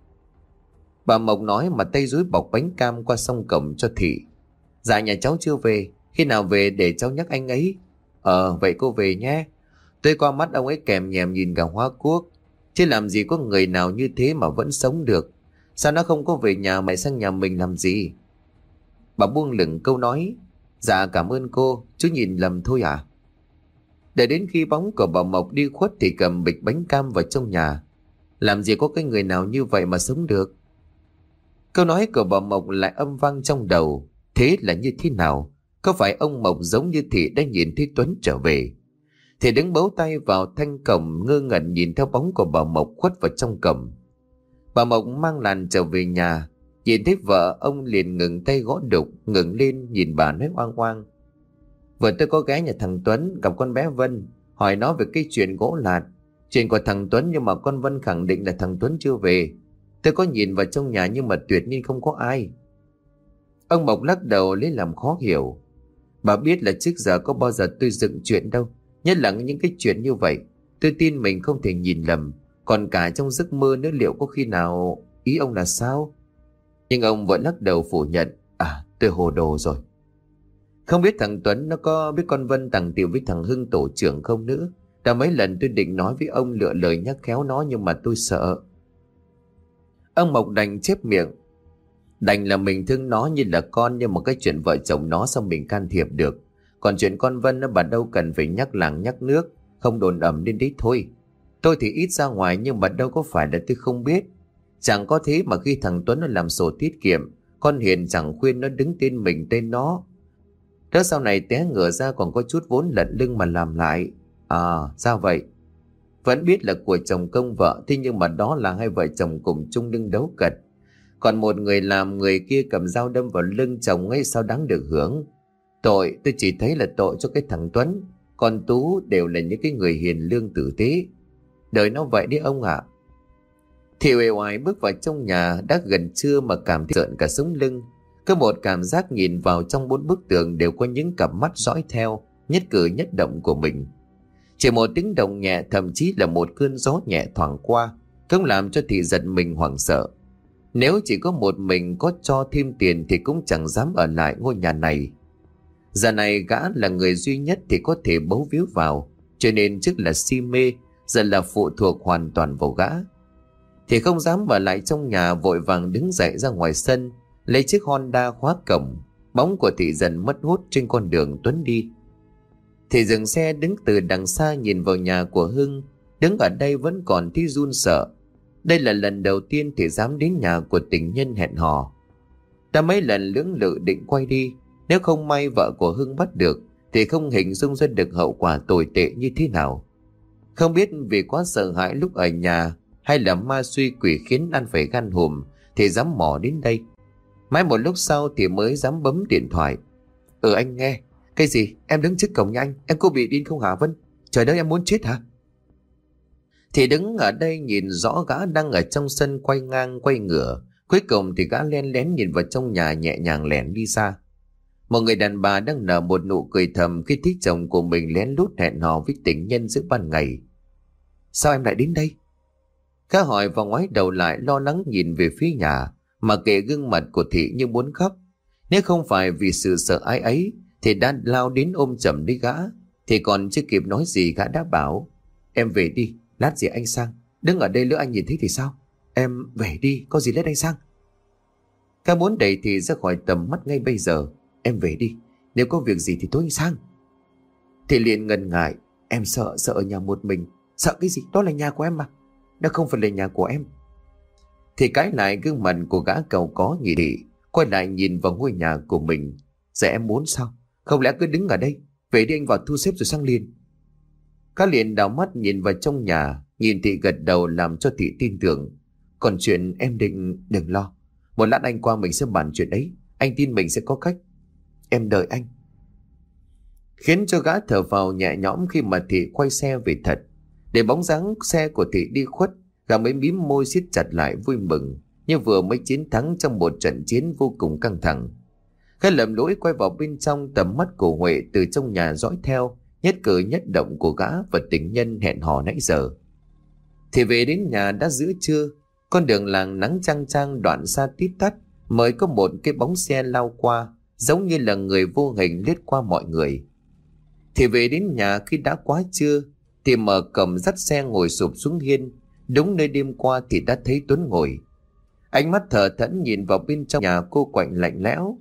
Bà Mộc nói mà tay dúi bọc bánh cam qua song cổng cho Thị. Dạ nhà cháu chưa về, khi nào về để cháu nhắc anh ấy. Ờ vậy cô về nhé. Tối qua mắt ông ấy kèm nhèm nhìn cả hoa cuốc. Chứ làm gì có người nào như thế mà vẫn sống được. Sao nó không có về nhà mày sang nhà mình làm gì? Bà buông lửng câu nói. Dạ cảm ơn cô, chú nhìn lầm thôi à? Để đến khi bóng của bà Mộc đi khuất thì cầm bịch bánh cam vào trong nhà. Làm gì có cái người nào như vậy mà sống được? Câu nói của bà Mộc lại âm vang trong đầu. Thế là như thế nào? Có phải ông Mộc giống như Thị đã nhìn thấy Tuấn trở về? Thì đứng bấu tay vào thanh cổng ngơ ngẩn nhìn theo bóng của bà Mộc khuất vào trong cổng. Bà Mộc mang làn trở về nhà. Nhìn thấy vợ ông liền ngừng tay gõ đục, ngừng lên nhìn bà nói oang oang. Vừa tôi có ghé nhà thằng Tuấn gặp con bé Vân, hỏi nó về cái chuyện gỗ lạt. Chuyện của thằng Tuấn nhưng mà con Vân khẳng định là thằng Tuấn chưa về. Tôi có nhìn vào trong nhà nhưng mà tuyệt nhiên không có ai. Ông Mộc lắc đầu lấy làm khó hiểu. Bà biết là trước giờ có bao giờ tôi dựng chuyện đâu. Nhất là những cái chuyện như vậy. Tôi tin mình không thể nhìn lầm. Còn cả trong giấc mơ nữa liệu có khi nào... Ý ông là sao? Nhưng ông vẫn lắc đầu phủ nhận. À tôi hồ đồ rồi. Không biết thằng Tuấn nó có biết con Vân tàng tiệu với thằng Hưng tổ trưởng không nữa. Đã mấy lần tôi định nói với ông lựa lời nhắc khéo nó nhưng mà tôi sợ. Ông Mộc đành chép miệng. Đành là mình thương nó như là con, nhưng mà cái chuyện vợ chồng nó sao mình can thiệp được. Còn chuyện con Vân nó bà đâu cần phải nhắc làng nhắc nước, không đồn ẩm lên đấy thôi. Tôi thì ít ra ngoài nhưng mà đâu có phải là tôi không biết. Chẳng có thế mà khi thằng Tuấn nó làm sổ tiết kiệm, con Hiền chẳng khuyên nó đứng tên mình tên nó. Đó sau này té ngửa ra còn có chút vốn lận lưng mà làm lại. À sao vậy? Vẫn biết là của chồng công vợ, thế nhưng mà đó là hai vợ chồng cùng chung lưng đấu cật. Còn một người làm người kia cầm dao đâm vào lưng chồng ấy, sao đáng được hưởng. Tội tôi chỉ thấy là tội cho cái thằng Tuấn. Còn Tú đều là những cái người hiền lương tử tế. Đời nó vậy đấy ông ạ. Thì uể oải bước vào trong nhà, đã gần trưa mà cảm thấy rợn cả sống lưng. Có một cảm giác nhìn vào trong bốn bức tường đều có những cặp mắt dõi theo nhất cử nhất động của mình. Chỉ một tiếng động nhẹ, thậm chí là một cơn gió nhẹ thoảng qua, cũng làm cho Thị giật mình hoảng sợ. Nếu chỉ có một mình có cho thêm tiền thì cũng chẳng dám ở lại ngôi nhà này. Giờ này gã là người duy nhất thì có thể bấu víu vào, cho nên trước là si mê, giờ là phụ thuộc hoàn toàn vào gã. Thì không dám ở lại trong nhà, vội vàng đứng dậy ra ngoài sân, lấy chiếc Honda khóa cổng. Bóng của Thị dần mất hút trên con đường Tuấn đi. Thì dừng xe đứng từ đằng xa nhìn vào nhà của Hưng. Đứng ở đây vẫn còn thấy run sợ. Đây là lần đầu tiên Thị dám đến nhà của tình nhân hẹn hò. Đã mấy lần lưỡng lự định quay đi, nếu không may vợ của Hưng bắt được thì không hình dung ra được hậu quả tồi tệ như thế nào. Không biết vì quá sợ hãi lúc ở nhà, hay là ma suy quỷ khiến ăn phải gan hùm, thì dám mò đến đây. Mãi một lúc sau thì mới dám bấm điện thoại. Ừ anh nghe. Cái gì? Em đứng trước cổng nhà anh, em có bị điên không hả Vân? Trời đất, em muốn chết hả? Thì đứng ở đây nhìn rõ gã đang ở trong sân quay ngang quay ngửa. Cuối cùng thì gã len lén nhìn vào trong nhà, nhẹ nhàng lẻn đi xa. Một người đàn bà đang nở một nụ cười thầm khi thấy chồng của mình lén lút hẹn hò với tình nhân giữa ban ngày. Sao em lại đến đây? Gã hỏi và ngoái đầu lại lo lắng nhìn về phía nhà, mà kệ gương mặt của Thị như muốn khóc. Nếu không phải vì sự sợ ái ấy thì đã lao đến ôm chầm lấy gã. Thì còn chưa kịp nói gì gã đã bảo: Em về đi, lát gì anh sang. Đứng ở đây lỡ anh nhìn thấy thì sao? Em về đi, có gì lát anh sang. Gã muốn đẩy Thị ra khỏi tầm mắt ngay bây giờ. Em về đi, nếu có việc gì thì tối anh sang. Thị liền ngần ngại: Em sợ, sợ ở nhà một mình. Sợ cái gì? Đó là nhà của em mà. Đó không phải là nhà của em. Thì cái lại gương mặt của gã cầu có nhị thị, quay lại nhìn vào ngôi nhà của mình. Giờ em muốn sao? Không lẽ cứ đứng ở đây? Về đi, anh vào thu xếp rồi sang liền. Gã liền đảo mắt nhìn vào trong nhà, nhìn Thị gật đầu làm cho Thị tin tưởng. Còn chuyện em định đừng lo. Một lát anh qua mình sẽ bàn chuyện ấy. Anh tin mình sẽ có cách. Em đợi anh. Khiến cho gã thở vào nhẹ nhõm khi mà Thị quay xe về thật. Để bóng dáng xe của Thị đi khuất, gã mới mím môi siết chặt lại vui mừng, như vừa mới chiến thắng trong một trận chiến vô cùng căng thẳng. Gã lầm lỗi quay vào bên trong, tầm mắt của Huệ từ trong nhà dõi theo nhất cử nhất động của gã và tình nhân hẹn hò nãy giờ. Thì về đến nhà đã giữa trưa, con đường làng nắng chang chang đoạn xa tít tắt, mới có một cái bóng xe lao qua, giống như là người vô hình lướt qua mọi người. Thì về đến nhà khi đã quá trưa, thì mở cổng dắt xe ngồi sụp xuống hiên, đúng nơi đêm qua thì đã thấy Tuấn ngồi. Ánh mắt thờ thẫn nhìn vào bên trong nhà cô quạnh lạnh lẽo.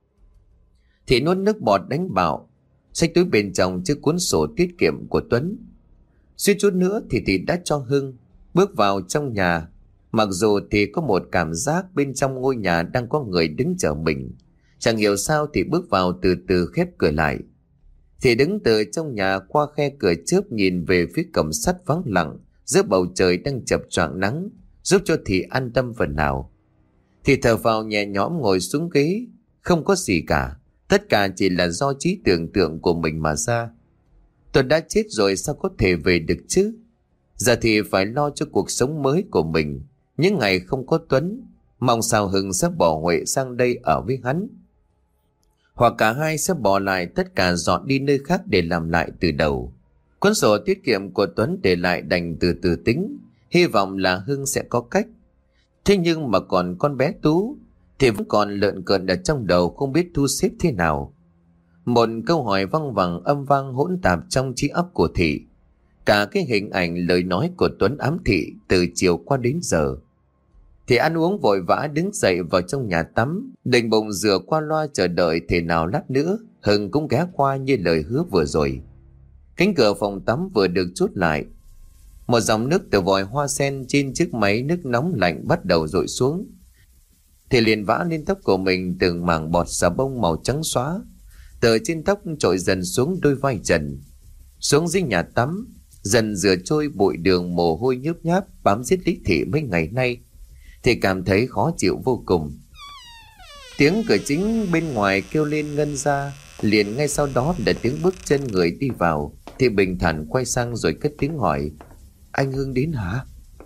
Thì nuốt nước bọt đánh bảo, xách túi bên trong chiếc cuốn sổ tiết kiệm của Tuấn. Suýt chút nữa thì thì đã cho Hưng bước vào trong nhà. Mặc dù thì có một cảm giác bên trong ngôi nhà đang có người đứng chờ mình. Chẳng hiểu sao thì bước vào từ từ khép cửa lại. Thì đứng từ trong nhà qua khe cửa chớp nhìn về phía cổng sắt vắng lặng giữa bầu trời đang chập choạng nắng, giúp cho Thị an tâm phần nào. Thì thở vào nhẹ nhõm ngồi xuống ghế. Không có gì cả, tất cả chỉ là do trí tưởng tượng của mình mà ra. Tôi đã chết rồi sao có thể về được chứ? Giờ thì phải lo cho cuộc sống mới của mình. Những ngày không có Tuấn, mong sao Hưng sẽ bỏ Huệ sang đây ở với hắn, hoặc cả hai sẽ bỏ lại tất cả dọn đi nơi khác để làm lại từ đầu. Cuốn sổ tiết kiệm của Tuấn để lại đành từ từ tính, hy vọng là Hưng sẽ có cách. Thế nhưng mà còn con bé Tú thì vẫn còn lợn cợn ở trong đầu, không biết thu xếp thế nào. Một câu hỏi văng vẳng âm vang hỗn tạp trong trí óc của Thị. Cả cái hình ảnh lời nói của Tuấn ám thị từ chiều qua đến giờ. Thì ăn uống vội vã đứng dậy vào trong nhà tắm, định bụng rửa qua loa chờ đợi thế nào lát nữa Hưng cũng ghé qua như lời hứa vừa rồi. Cánh cửa phòng tắm vừa được chốt lại, một dòng nước từ vòi hoa sen trên chiếc máy nước nóng lạnh bắt đầu dội xuống. Thì liền vã lên tóc của mình từng mảng bọt xà bông màu trắng xóa, từ trên tóc trội dần xuống đôi vai trần, xuống dưới nhà tắm, dần rửa trôi bụi đường mồ hôi nhớp nháp bám giết Lý Thị mấy ngày nay. thì cảm thấy khó chịu vô cùng. Tiếng cửa chính bên ngoài kêu lên ngân ra, liền ngay sau đó là tiếng bước chân người đi vào. Thì bình thản quay sang rồi cất tiếng hỏi: Anh Hưng đến hả?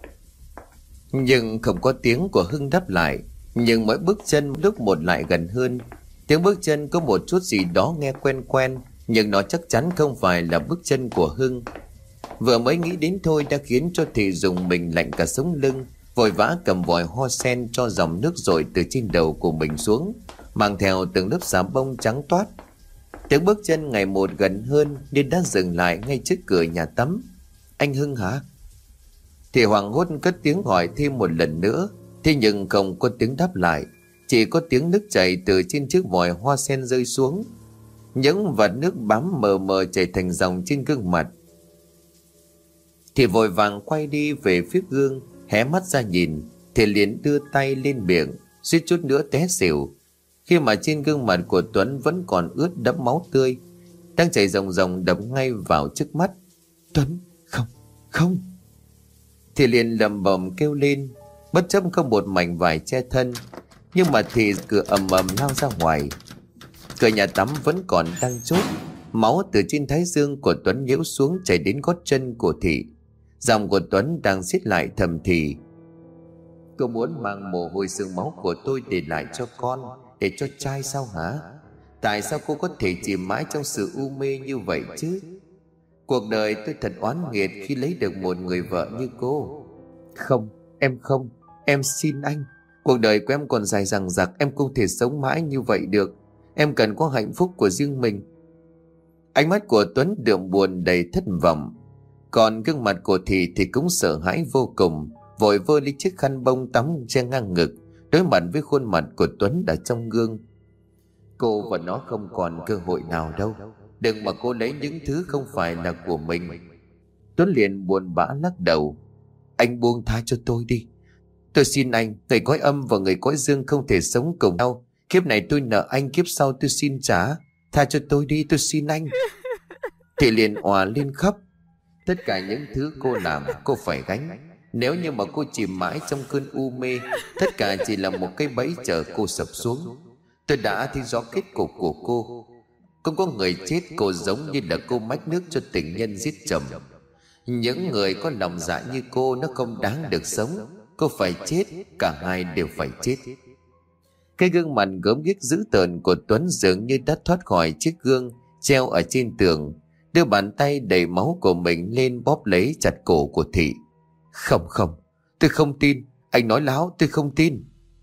Nhưng không có tiếng của Hưng đáp lại. Nhưng mỗi bước chân lúc một lại gần hơn. Tiếng bước chân có một chút gì đó nghe quen quen, nhưng nó chắc chắn không phải là bước chân của Hưng. Vừa mới nghĩ đến thôi đã khiến cho Thị dùng mình lạnh cả sống lưng, vội vã cầm vòi hoa sen cho dòng nước dội từ trên đầu của mình xuống, mang theo từng lớp xà bông trắng toát. Tiếng bước chân ngày một gần hơn nên đã dừng lại ngay trước cửa nhà tắm. Anh Hưng hả? Thì hoảng hốt cất tiếng hỏi thêm một lần nữa, thế nhưng không có tiếng đáp lại, chỉ có tiếng nước chảy từ trên chiếc vòi hoa sen rơi xuống. Những vạt nước bám mờ mờ chảy thành dòng trên gương mặt. Thì vội vàng quay đi về phía gương, hé mắt ra nhìn, thì liền đưa tay lên miệng, suýt chút nữa té xỉu, khi mà trên gương mặt của Tuấn vẫn còn ướt đẫm máu tươi, đang chảy ròng ròng đập ngay vào trước mắt. Tuấn, không, không. Thì liền lầm bầm kêu lên, bất chấp không một mảnh vải che thân. Nhưng mà thì cửa ầm ầm lao ra ngoài. Cửa nhà tắm vẫn còn đang chốt. Máu từ trên thái dương của Tuấn nhiễu xuống chảy đến gót chân của Thị. Giọng của Tuấn đang xiết lại thầm thì: Cô muốn mang mồ hôi xương máu của tôi để lại cho con, để cho trai sao hả? Tại sao cô có thể chìm mãi trong sự u mê như vậy chứ? Cuộc đời tôi thật oán nghiệt khi lấy được một người vợ như cô. Không, em không, em xin anh. Cuộc đời của em còn dài dằng dặc, em không thể sống mãi như vậy được. Em cần có hạnh phúc của riêng mình. Ánh mắt của Tuấn đượm buồn đầy thất vọng. Còn gương mặt của Thị thì cũng sợ hãi vô cùng, vội vơ lấy chiếc khăn bông tắm che ngang ngực, đối mặt với khuôn mặt của Tuấn đã trong gương. Cô và nó không còn cơ hội nào đâu. Đừng mà cô lấy những thứ không phải là của mình. Tuấn liền buồn bã lắc đầu. Anh buông tha cho tôi đi. Tôi xin anh, người cõi âm và người cõi dương không thể sống cùng nhau. Kiếp này tôi nợ anh, kiếp sau tôi xin trả. Tha cho tôi đi, tôi xin anh. Thì liền òa lên khóc. Tất cả những thứ cô làm cô phải gánh. Nếu như mà cô chìm mãi trong cơn u mê, tất cả chỉ là một cái bẫy chờ cô sập xuống. Tôi đã thấy rõ kết cục của cô. Không có người chết cô giống như là cô mách nước cho tình nhân giết chồng. Những người có lòng dạ như cô nó không đáng được sống. Cô phải chết, cả hai đều phải chết. Cái gương mặt gớm ghiếc dữ tợn của Tuấn dường như đã thoát khỏi chiếc gương treo ở trên tường, đưa bàn tay đầy máu của mình lên bóp lấy chặt cổ của Thị. Không không, tôi không tin. Anh nói láo, tôi không tin.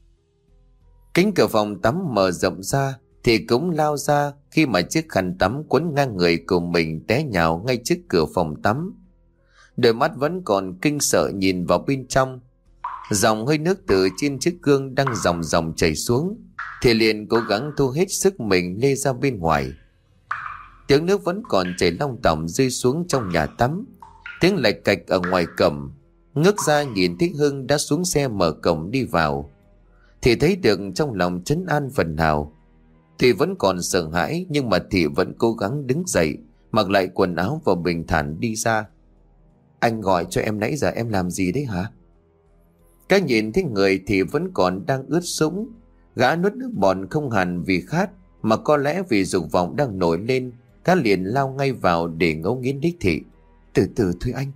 Cánh cửa phòng tắm mở rộng ra, thì cũng lao ra khi mà chiếc khăn tắm quấn ngang người của mình té nhào ngay trước cửa phòng tắm. Đôi mắt vẫn còn kinh sợ nhìn vào bên trong. Dòng hơi nước từ trên chiếc gương đang dòng dòng chảy xuống, thì liền cố gắng thu hết sức mình lê ra bên ngoài. Tiếng nước vẫn còn chảy long tỏng rơi xuống trong nhà tắm. Tiếng lạch cạch ở ngoài cổng. Ngước ra nhìn thấy Hưng đã xuống xe mở cổng đi vào, thì thấy được trong lòng trấn an phần nào. Thì vẫn còn sợ hãi, nhưng mà Thị vẫn cố gắng đứng dậy, mặc lại quần áo và bình thản đi ra. Anh gọi cho em nãy giờ em làm gì đấy hả? Cái nhìn thấy người thì vẫn còn đang ướt sũng. Gã nuốt nước bọt không hẳn vì khát, mà có lẽ vì dục vọng đang nổi lên. Gã liền lao ngay vào để ngấu nghiến đích Thị. Từ từ thôi anh.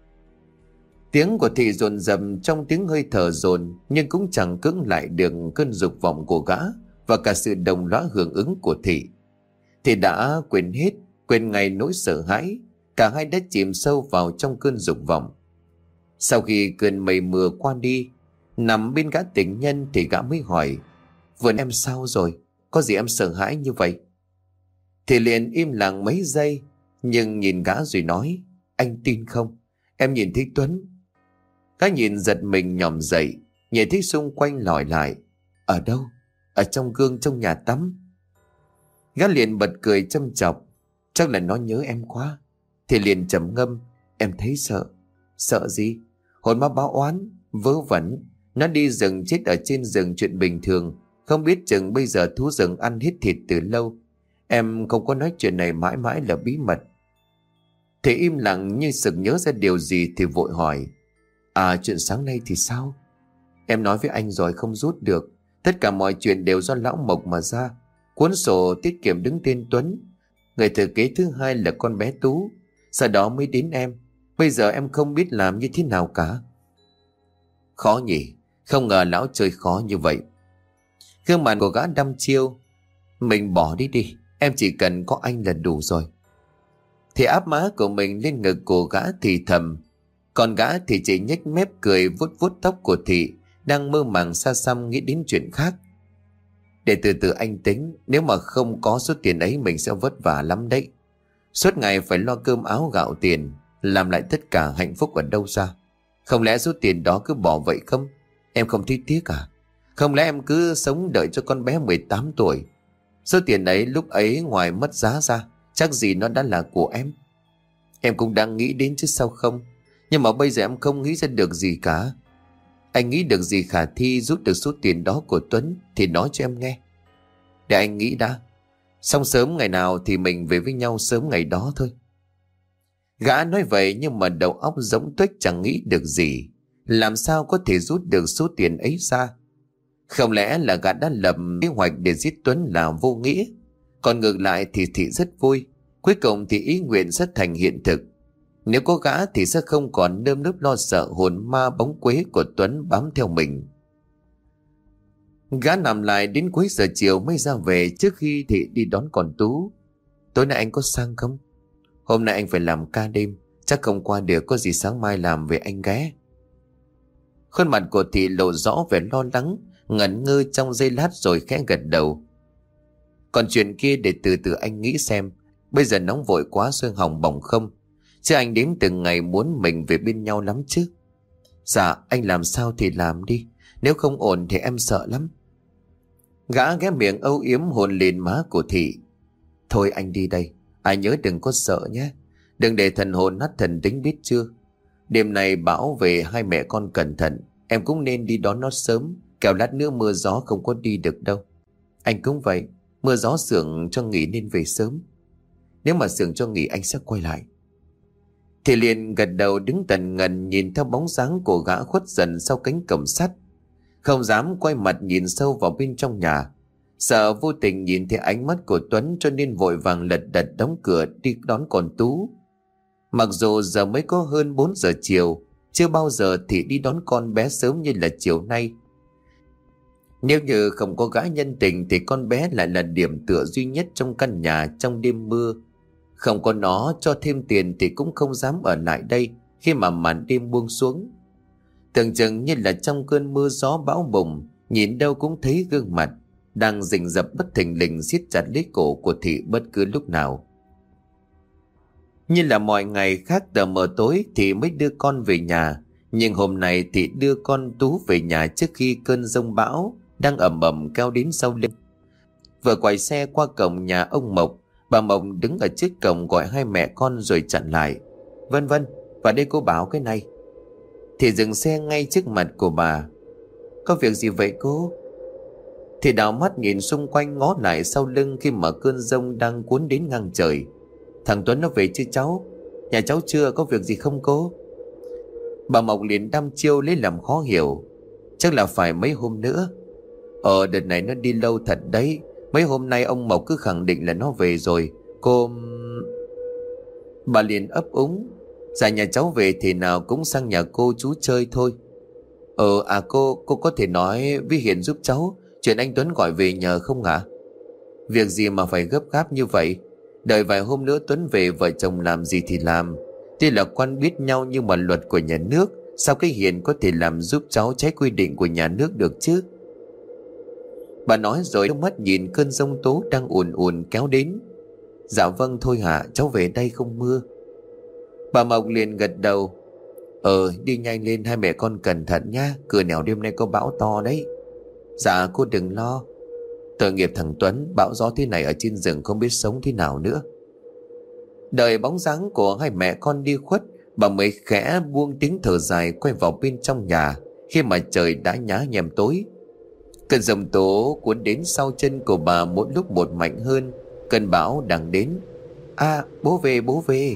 Tiếng của Thị dồn dập trong tiếng hơi thở dồn, nhưng cũng chẳng cưỡng lại được cơn dục vọng của gã và cả sự đồng lõa hưởng ứng của Thị. Thị đã quên hết, quên ngay nỗi sợ hãi. Cả hai đã chìm sâu vào trong cơn dục vọng. Sau khi cơn mây mưa qua đi, nằm bên gã tình nhân thì gã mới hỏi: Vườn em sao rồi? Có gì em sợ hãi như vậy? Thì liền im lặng mấy giây, nhưng nhìn gã rồi nói: Anh tin không? Em nhìn thấy Tuấn. Gã nhìn giật mình nhòm dậy, nhìn thấy xung quanh lhỏi lại: Ở đâu? Ở trong gương trong nhà tắm. Gã liền bật cười châm chọc: Chắc là nó nhớ em quá. Thì liền trầm ngâm: Em thấy sợ. Sợ gì? Hồn ma báo oán, vớ vẩn. Nó đi rừng chết ở trên rừng chuyện bình thường. Không biết chừng bây giờ thú rừng ăn hết thịt từ lâu. Em không có nói chuyện này mãi mãi là bí mật. Thì im lặng như sực nhớ ra điều gì thì vội hỏi: À, chuyện sáng nay thì sao? Em nói với anh rồi không rút được. Tất cả mọi chuyện đều do lão Mộc mà ra. Cuốn sổ tiết kiệm đứng tên Tuấn. Người thừa kế thứ hai là con bé Tú. Sau đó mới đến em. Bây giờ em không biết làm như thế nào cả. Khó nhỉ. Không ngờ lão chơi khó như vậy. Gương mặt của gã đăm chiêu. Mình bỏ đi đi. Em chỉ cần có anh là đủ rồi. Thì áp má của mình lên ngực của gã thì thầm. Còn gã thì chỉ nhếch mép cười vuốt vuốt tóc của Thị, đang mơ màng xa xăm nghĩ đến chuyện khác. Để từ từ anh tính. Nếu mà không có số tiền ấy mình sẽ vất vả lắm đấy. Suốt ngày phải lo cơm áo gạo tiền, làm lại tất cả hạnh phúc ở đâu ra? Không lẽ số tiền đó cứ bỏ vậy không? Em không thấy tiếc à? Không lẽ em cứ sống đợi cho con bé mười tám tuổi? Số tiền ấy lúc ấy ngoài mất giá ra, chắc gì nó đã là của em. Em cũng đang nghĩ đến chứ sao không. Nhưng mà bây giờ em không nghĩ ra được gì cả. Anh nghĩ được gì khả thi rút được số tiền đó của Tuấn thì nói cho em nghe. Để anh nghĩ đã. Xong sớm ngày nào thì mình về với nhau sớm ngày đó thôi. Gã nói vậy nhưng mà đầu óc giống tuếch chẳng nghĩ được gì. Làm sao có thể rút được số tiền ấy ra? Không lẽ là gã đã lập kế hoạch để giết Tuấn là vô nghĩa? Còn ngược lại thì Thị rất vui. Cuối cùng thì ý nguyện sẽ thành hiện thực. Nếu có gã thì sẽ không còn nơm nớp lo sợ hồn ma bóng quế của Tuấn bám theo mình. Gã nằm lại đến cuối giờ chiều mới ra về trước khi Thị đi đón con Tú. Tối nay anh có sang không? Hôm nay anh phải làm ca đêm, chắc không qua được, có gì sáng mai làm về anh ghé. Khuôn mặt của Thị lộ rõ vẻ lo lắng, ngẩn ngơ trong giây lát rồi khẽ gật đầu. Còn chuyện kia để từ từ anh nghĩ xem. Bây giờ nóng vội quá xương họng bỏng không. Chứ anh đến từng ngày muốn mình về bên nhau lắm chứ. Dạ anh làm sao thì làm đi. Nếu không ổn thì em sợ lắm. Gã ghé miệng âu yếm hôn lên má của Thị. Thôi anh đi đây. Ai nhớ đừng có sợ nhé. Đừng để thần hồn nát thần tính biết chưa. Đêm này bão về, hai mẹ con cẩn thận. Em cũng nên đi đón nó sớm, kẻo lát nữa mưa gió không có đi được đâu. Anh cũng vậy. Mưa gió sưởng cho nghỉ nên về sớm. Nếu mà sưởng cho nghỉ anh sẽ quay lại. Thì liền gật đầu đứng tần ngần nhìn theo bóng dáng của gã khuất dần sau cánh cổng sắt. Không dám quay mặt nhìn sâu vào bên trong nhà. Sợ vô tình nhìn thấy ánh mắt của Tuấn cho nên vội vàng lật đật đóng cửa đi đón con Tú. Mặc dù giờ mới có hơn bốn giờ chiều, chưa bao giờ thì đi đón con bé sớm như là chiều nay. Nếu như không có gã nhân tình thì con bé lại là điểm tựa duy nhất trong căn nhà trong đêm mưa. Không có nó cho thêm tiền thì cũng không dám ở lại đây khi mà màn đêm buông xuống. Tưởng chừng như là trong cơn mưa gió bão bùng, nhìn đâu cũng thấy gương mặt đang rình rập bất thình lình siết chặt lấy cổ của Thị bất cứ lúc nào. Như là mọi ngày khác tờ mờ tối thì mới đưa con về nhà, nhưng hôm nay Thị đưa con Tú về nhà trước khi cơn giông bão đang ầm ầm kéo đến sau lưng. Vừa quay xe qua cổng nhà ông Mộc, bà Mộc đứng ở trước cổng gọi hai mẹ con rồi chặn lại. Vân Vân, vào đây cô bảo cái này. Thì dừng xe ngay trước mặt của bà. Có việc gì vậy cô? Thì đảo mắt nhìn xung quanh ngó lại sau lưng khi mà cơn giông đang cuốn đến ngang trời. Thằng Tuấn nó về chưa cháu? Nhà cháu chưa, có việc gì không cô? Bà Mộc liền đăm chiêu lấy làm khó hiểu. Chắc là phải mấy hôm nữa. Ờ đợt này nó đi lâu thật đấy. Mấy hôm nay ông Mộc cứ khẳng định là nó về rồi. Cô... Bà liền ấp úng. Dạ nhà cháu về thì nào cũng sang nhà cô chú chơi thôi. Ờ à cô, cô có thể nói với Hiền giúp cháu chuyện anh Tuấn gọi về nhờ không hả? Việc gì mà phải gấp gáp như vậy? Đợi vài hôm nữa Tuấn về vợ chồng làm gì thì làm. Tuy là quen biết nhau nhưng mà luật của nhà nước, sao cái Hiền có thể làm giúp cháu trái quy định của nhà nước được chứ? Bà nói rồi đôi mắt nhìn cơn giông tố đang ùn ùn kéo đến. Dạ vâng thôi hả, cháu về đây không mưa. Bà Mộc liền gật đầu. Ờ đi nhanh lên, hai mẹ con cẩn thận nhá, cửa nẻo đêm nay có bão to đấy. Dạ cô đừng lo. Tội nghiệp thằng Tuấn, bão gió thế này ở trên rừng không biết sống thế nào nữa. Đợi bóng dáng của hai mẹ con đi khuất, bà mới khẽ buông tiếng thở dài quay vào bên trong nhà khi mà trời đã nhá nhem tối. Cơn giông tố cuốn đến sau chân của bà mỗi lúc một mạnh hơn. Cơn bão đang đến. À bố về bố về.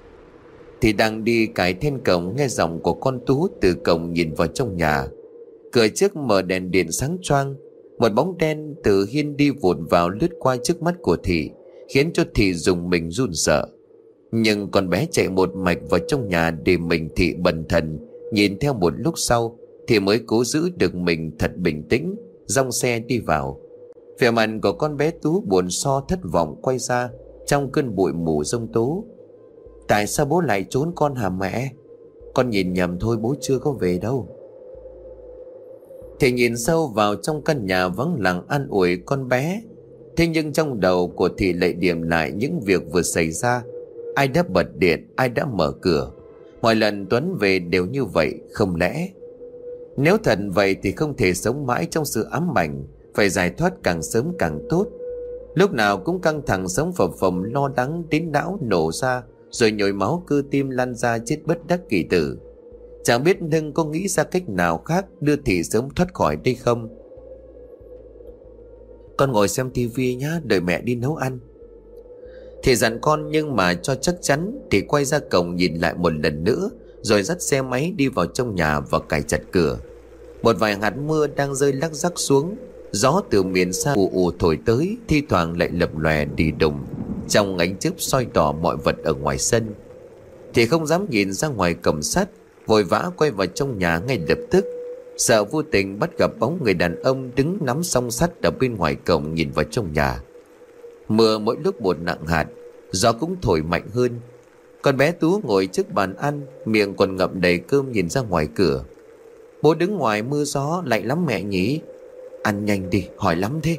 Thì đang đi cài then cổng nghe giọng của con Tú từ cổng nhìn vào trong nhà. Cửa trước mở đèn điện sáng choang. Một bóng đen từ hiên đi vụt vào lướt qua trước mắt của Thị, khiến cho Thị dùng mình run sợ. Nhưng con bé chạy một mạch vào trong nhà để mình Thị bần thần. Nhìn theo một lúc sau thì mới cố giữ được mình thật bình tĩnh, dong xe đi vào. Vẻ mặt của con bé Tú buồn so thất vọng quay ra trong cơn bụi mù giông tố. Tại sao bố lại trốn con hả mẹ? Con nhìn nhầm thôi, bố chưa có về đâu. Thì nhìn sâu vào trong căn nhà vắng lặng an ủi con bé. Thế nhưng trong đầu của Thị lại điểm lại những việc vừa xảy ra. Ai đã bật điện, ai đã mở cửa. Mọi lần Tuấn về đều như vậy, không lẽ? Nếu thật vậy thì không thể sống mãi trong sự ám ảnh, phải giải thoát càng sớm càng tốt. Lúc nào cũng căng thẳng sống phập phồng lo lắng đến não nổ ra, rồi nhồi máu cơ tim lan ra chết bất đắc kỳ tử. Chẳng biết Hưng có nghĩ ra cách nào khác đưa Thị sớm thoát khỏi đây không? Con ngồi xem tivi nhá, đợi mẹ đi nấu ăn. Thì dặn con, nhưng mà cho chắc chắn thì quay ra cổng nhìn lại một lần nữa, rồi dắt xe máy đi vào trong nhà và cài chặt cửa. Một vài hạt mưa đang rơi lắc rắc xuống. Gió từ miền xa ù ù thổi tới, thi thoảng lại lập lòe đi đùng trong ánh chớp soi tỏ mọi vật ở ngoài sân. Thì không dám nhìn ra ngoài cổng sắt, vội vã quay vào trong nhà ngay lập tức, sợ vô tình bắt gặp bóng người đàn ông đứng nắm song sắt ở bên ngoài cổng nhìn vào trong nhà. Mưa mỗi lúc một nặng hạt, gió cũng thổi mạnh hơn. Con bé Tú ngồi trước bàn ăn, miệng còn ngậm đầy cơm nhìn ra ngoài cửa. Bố đứng ngoài mưa gió lạnh lắm mẹ nhỉ? Ăn nhanh đi, hỏi lắm thế.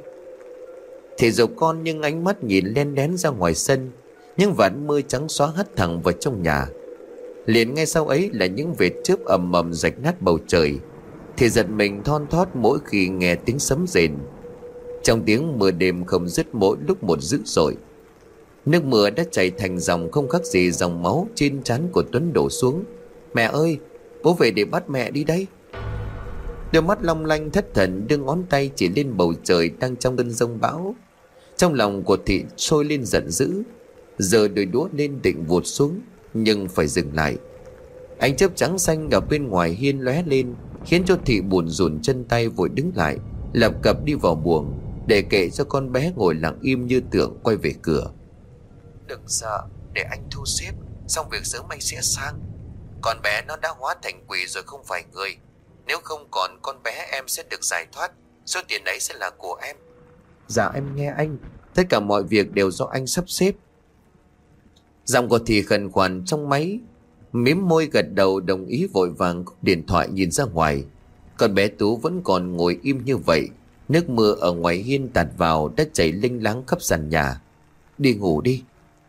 Thì dục con nhưng ánh mắt nhìn len lén ra ngoài sân. Những vạt mưa trắng xóa hất thẳng vào trong nhà. Liền ngay sau ấy là những vệt chớp ầm ầm rạch nát bầu trời. Thì giật mình thon thót mỗi khi nghe tiếng sấm rền. Trong tiếng mưa đêm không dứt mỗi lúc một dữ dội. Nước mưa đã chảy thành dòng không khác gì dòng máu trên trán của Tuấn đổ xuống. Mẹ ơi, bố về để bắt mẹ đi đây. Đôi mắt long lanh thất thần đưa ngón tay chỉ lên bầu trời đang trong cơn giông bão. Trong lòng của Thị sôi lên giận dữ, giờ đôi đũa lên định vụt xuống, nhưng phải dừng lại. Ánh chớp trắng xanh ở bên ngoài hiên lóe lên, khiến cho Thị buồn rùn chân tay vội đứng lại, lập cập đi vào buồng để kệ cho con bé ngồi lặng im như tượng quay về cửa. Đừng sợ, để anh thu xếp, xong việc sớm anh sẽ sang. Con bé nó đã hóa thành quỷ rồi không phải người. Nếu không còn con bé em sẽ được giải thoát. Số tiền ấy sẽ là của em. Dạ em nghe anh, tất cả mọi việc đều do anh sắp xếp. Giọng của Thị khẩn khoản trong máy, mím môi gật đầu đồng ý, vội vàng cúp điện thoại nhìn ra ngoài. Con bé Tú vẫn còn ngồi im như vậy. Nước mưa ở ngoài hiên tạt vào đã chảy linh láng khắp sàn nhà. Đi ngủ đi.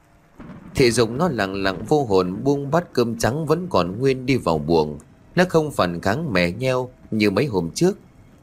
Thị Dục nó lặng lặng vô hồn buông bát cơm trắng vẫn còn nguyên đi vào buồng. Nó không phản kháng mè nheo như mấy hôm trước.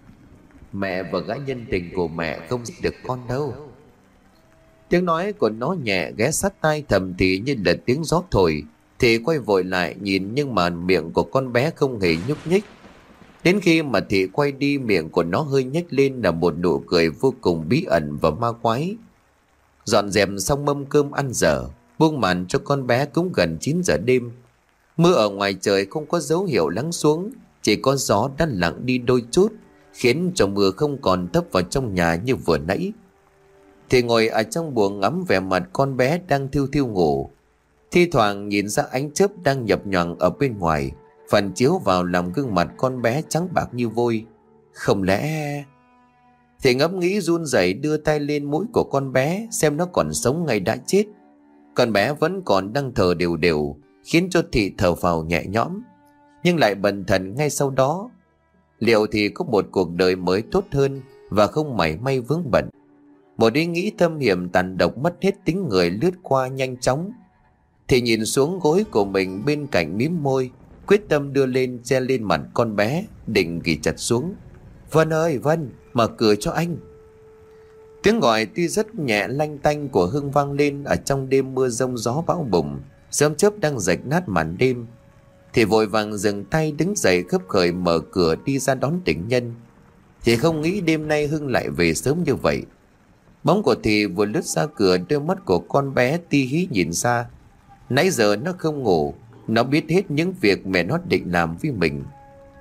Mẹ và gã nhân tình của mẹ không giết được con đâu. Tiếng nói của nó nhẹ ghé sát tai thầm thì như là tiếng gió thổi. Thì quay vội lại nhìn, nhưng mà miệng của con bé không hề nhúc nhích. Đến khi mà Thị quay đi, miệng của nó hơi nhếch lên là một nụ cười vô cùng bí ẩn và ma quái. Dọn dẹp xong mâm cơm ăn dở, buông màn cho con bé cũng gần chín giờ đêm. Mưa ở ngoài trời không có dấu hiệu lắng xuống, chỉ có gió đã lặng đi đôi chút, khiến cho mưa không còn thấm vào trong nhà như vừa nãy. Thì ngồi ở trong buồng ngắm vẻ mặt con bé đang thiêu thiêu ngủ, thi thoảng nhìn ra ánh chớp đang nhập nhoằng ở bên ngoài, phản chiếu vào làm gương mặt con bé trắng bạc như vôi. Không lẽ... Thì ngẫm nghĩ run rẩy đưa tay lên mũi của con bé xem nó còn sống hay đã chết. Con bé vẫn còn đang thở đều đều, khiến cho Thị thở phào nhẹ nhõm, nhưng lại bần thần ngay sau đó. Liệu thì có một cuộc đời mới tốt hơn và không mảy may vướng bận? Một ý nghĩ thâm hiểm tàn độc mất hết tính người lướt qua nhanh chóng. Thì nhìn xuống gối của mình bên cạnh mím môi, quyết tâm đưa lên che lên mặt con bé, định ghi chặt xuống. Vân ơi Vân, mở cửa cho anh. Tiếng gọi tuy rất nhẹ lanh tanh của Hưng vang lên ở trong đêm mưa rông gió bão bùng, sớm chớp đang rạch nát màn đêm. Thì vội vàng dừng tay đứng dậy khấp khởi mở cửa đi ra đón tình nhân. Thì không nghĩ đêm nay Hưng lại về sớm như vậy. Bóng của Thì vừa lướt ra cửa, đôi mắt của con bé ti hí nhìn ra. Nãy giờ nó không ngủ, nó biết hết những việc mẹ nó định làm với mình.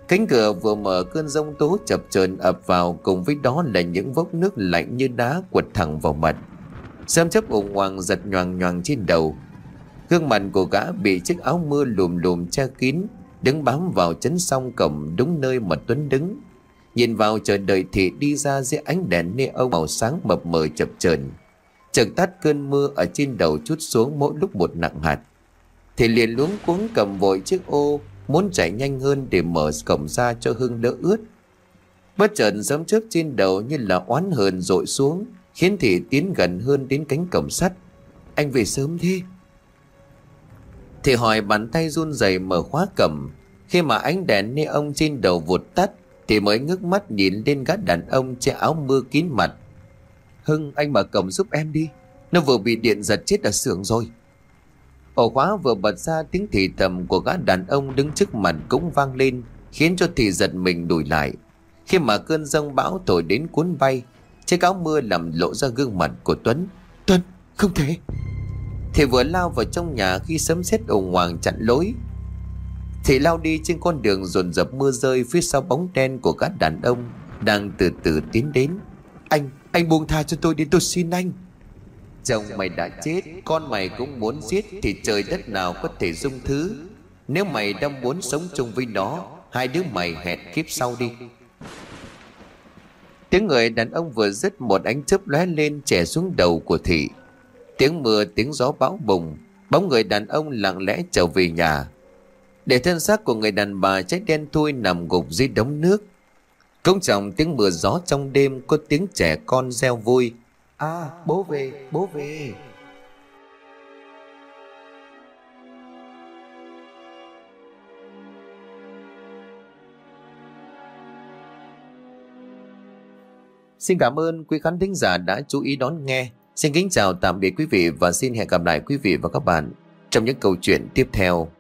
Cánh cửa vừa mở, cơn giông tố chập chờn ập vào, cùng với đó là những vốc nước lạnh như đá quật thẳng vào mặt. Sấm chớp ùng hoàng giật nhoàng nhoàng trên đầu. Gương mặt của gã bị chiếc áo mưa lùm lùm che kín, đứng bám vào chấn song cổng đúng nơi mà Tuấn đứng. Nhìn vào chờ đợi thì đi ra dưới ánh đèn neon màu sáng mập mờ chập chờn. Chợt tắt, cơn mưa ở trên đầu trút xuống mỗi lúc một nặng hạt. Thì liền luống cuống cầm vội chiếc ô, muốn chạy nhanh hơn để mở cổng ra cho Hưng đỡ ướt. Bất chợt sấm chớp trên đầu như là oán hờn dội xuống, khiến Thị tiến gần hơn đến cánh cổng sắt. Anh về sớm thế? Thì hỏi, bàn tay run rẩy mở khóa cổng. Khi mà ánh đèn neon trên đầu vụt tắt thì mới ngước mắt nhìn lên gã đàn ông che áo mưa kín mặt. Hưng, anh mở cổng giúp em đi, nó vừa bị điện giật chết ở xưởng rồi. Ổ khóa vừa bật ra, tiếng thì thầm của gã đàn ông đứng trước mặt cũng vang lên, khiến cho Thị giật mình lùi lại. Khi mà cơn giông bão thổi đến cuốn bay, chiếc áo mưa làm lộ ra gương mặt của Tuấn. Tuấn, không thể! Thì vừa lao vào trong nhà khi sấm sét ồn hoàng chặn lối. Thì lao đi trên con đường dồn dập mưa rơi, phía sau bóng đen của gã đàn ông đang từ từ tiến đến. Anh, anh buông tha cho tôi đi, tôi xin anh. Chồng mày đã chết, con mày cũng muốn giết thì trời đất nào có thể dung thứ. Nếu mày đang muốn sống chung với nó, hai đứa mày hẹn kiếp sau đi. Tiếng người đàn ông vừa dứt, một ánh chớp lóe lên chẻ xuống đầu của Thị. Tiếng mưa, tiếng gió bão bùng, bóng người đàn ông lặng lẽ trở về nhà, để thân xác của người đàn bà cháy đen thui nằm gục dưới đống nước. Cũng trong tiếng mưa gió trong đêm, có tiếng trẻ con reo vui. À, bố về, bố về. Xin cảm ơn quý khán thính giả đã chú ý đón nghe. Xin kính chào tạm biệt quý vị và xin hẹn gặp lại quý vị và các bạn trong những câu chuyện tiếp theo.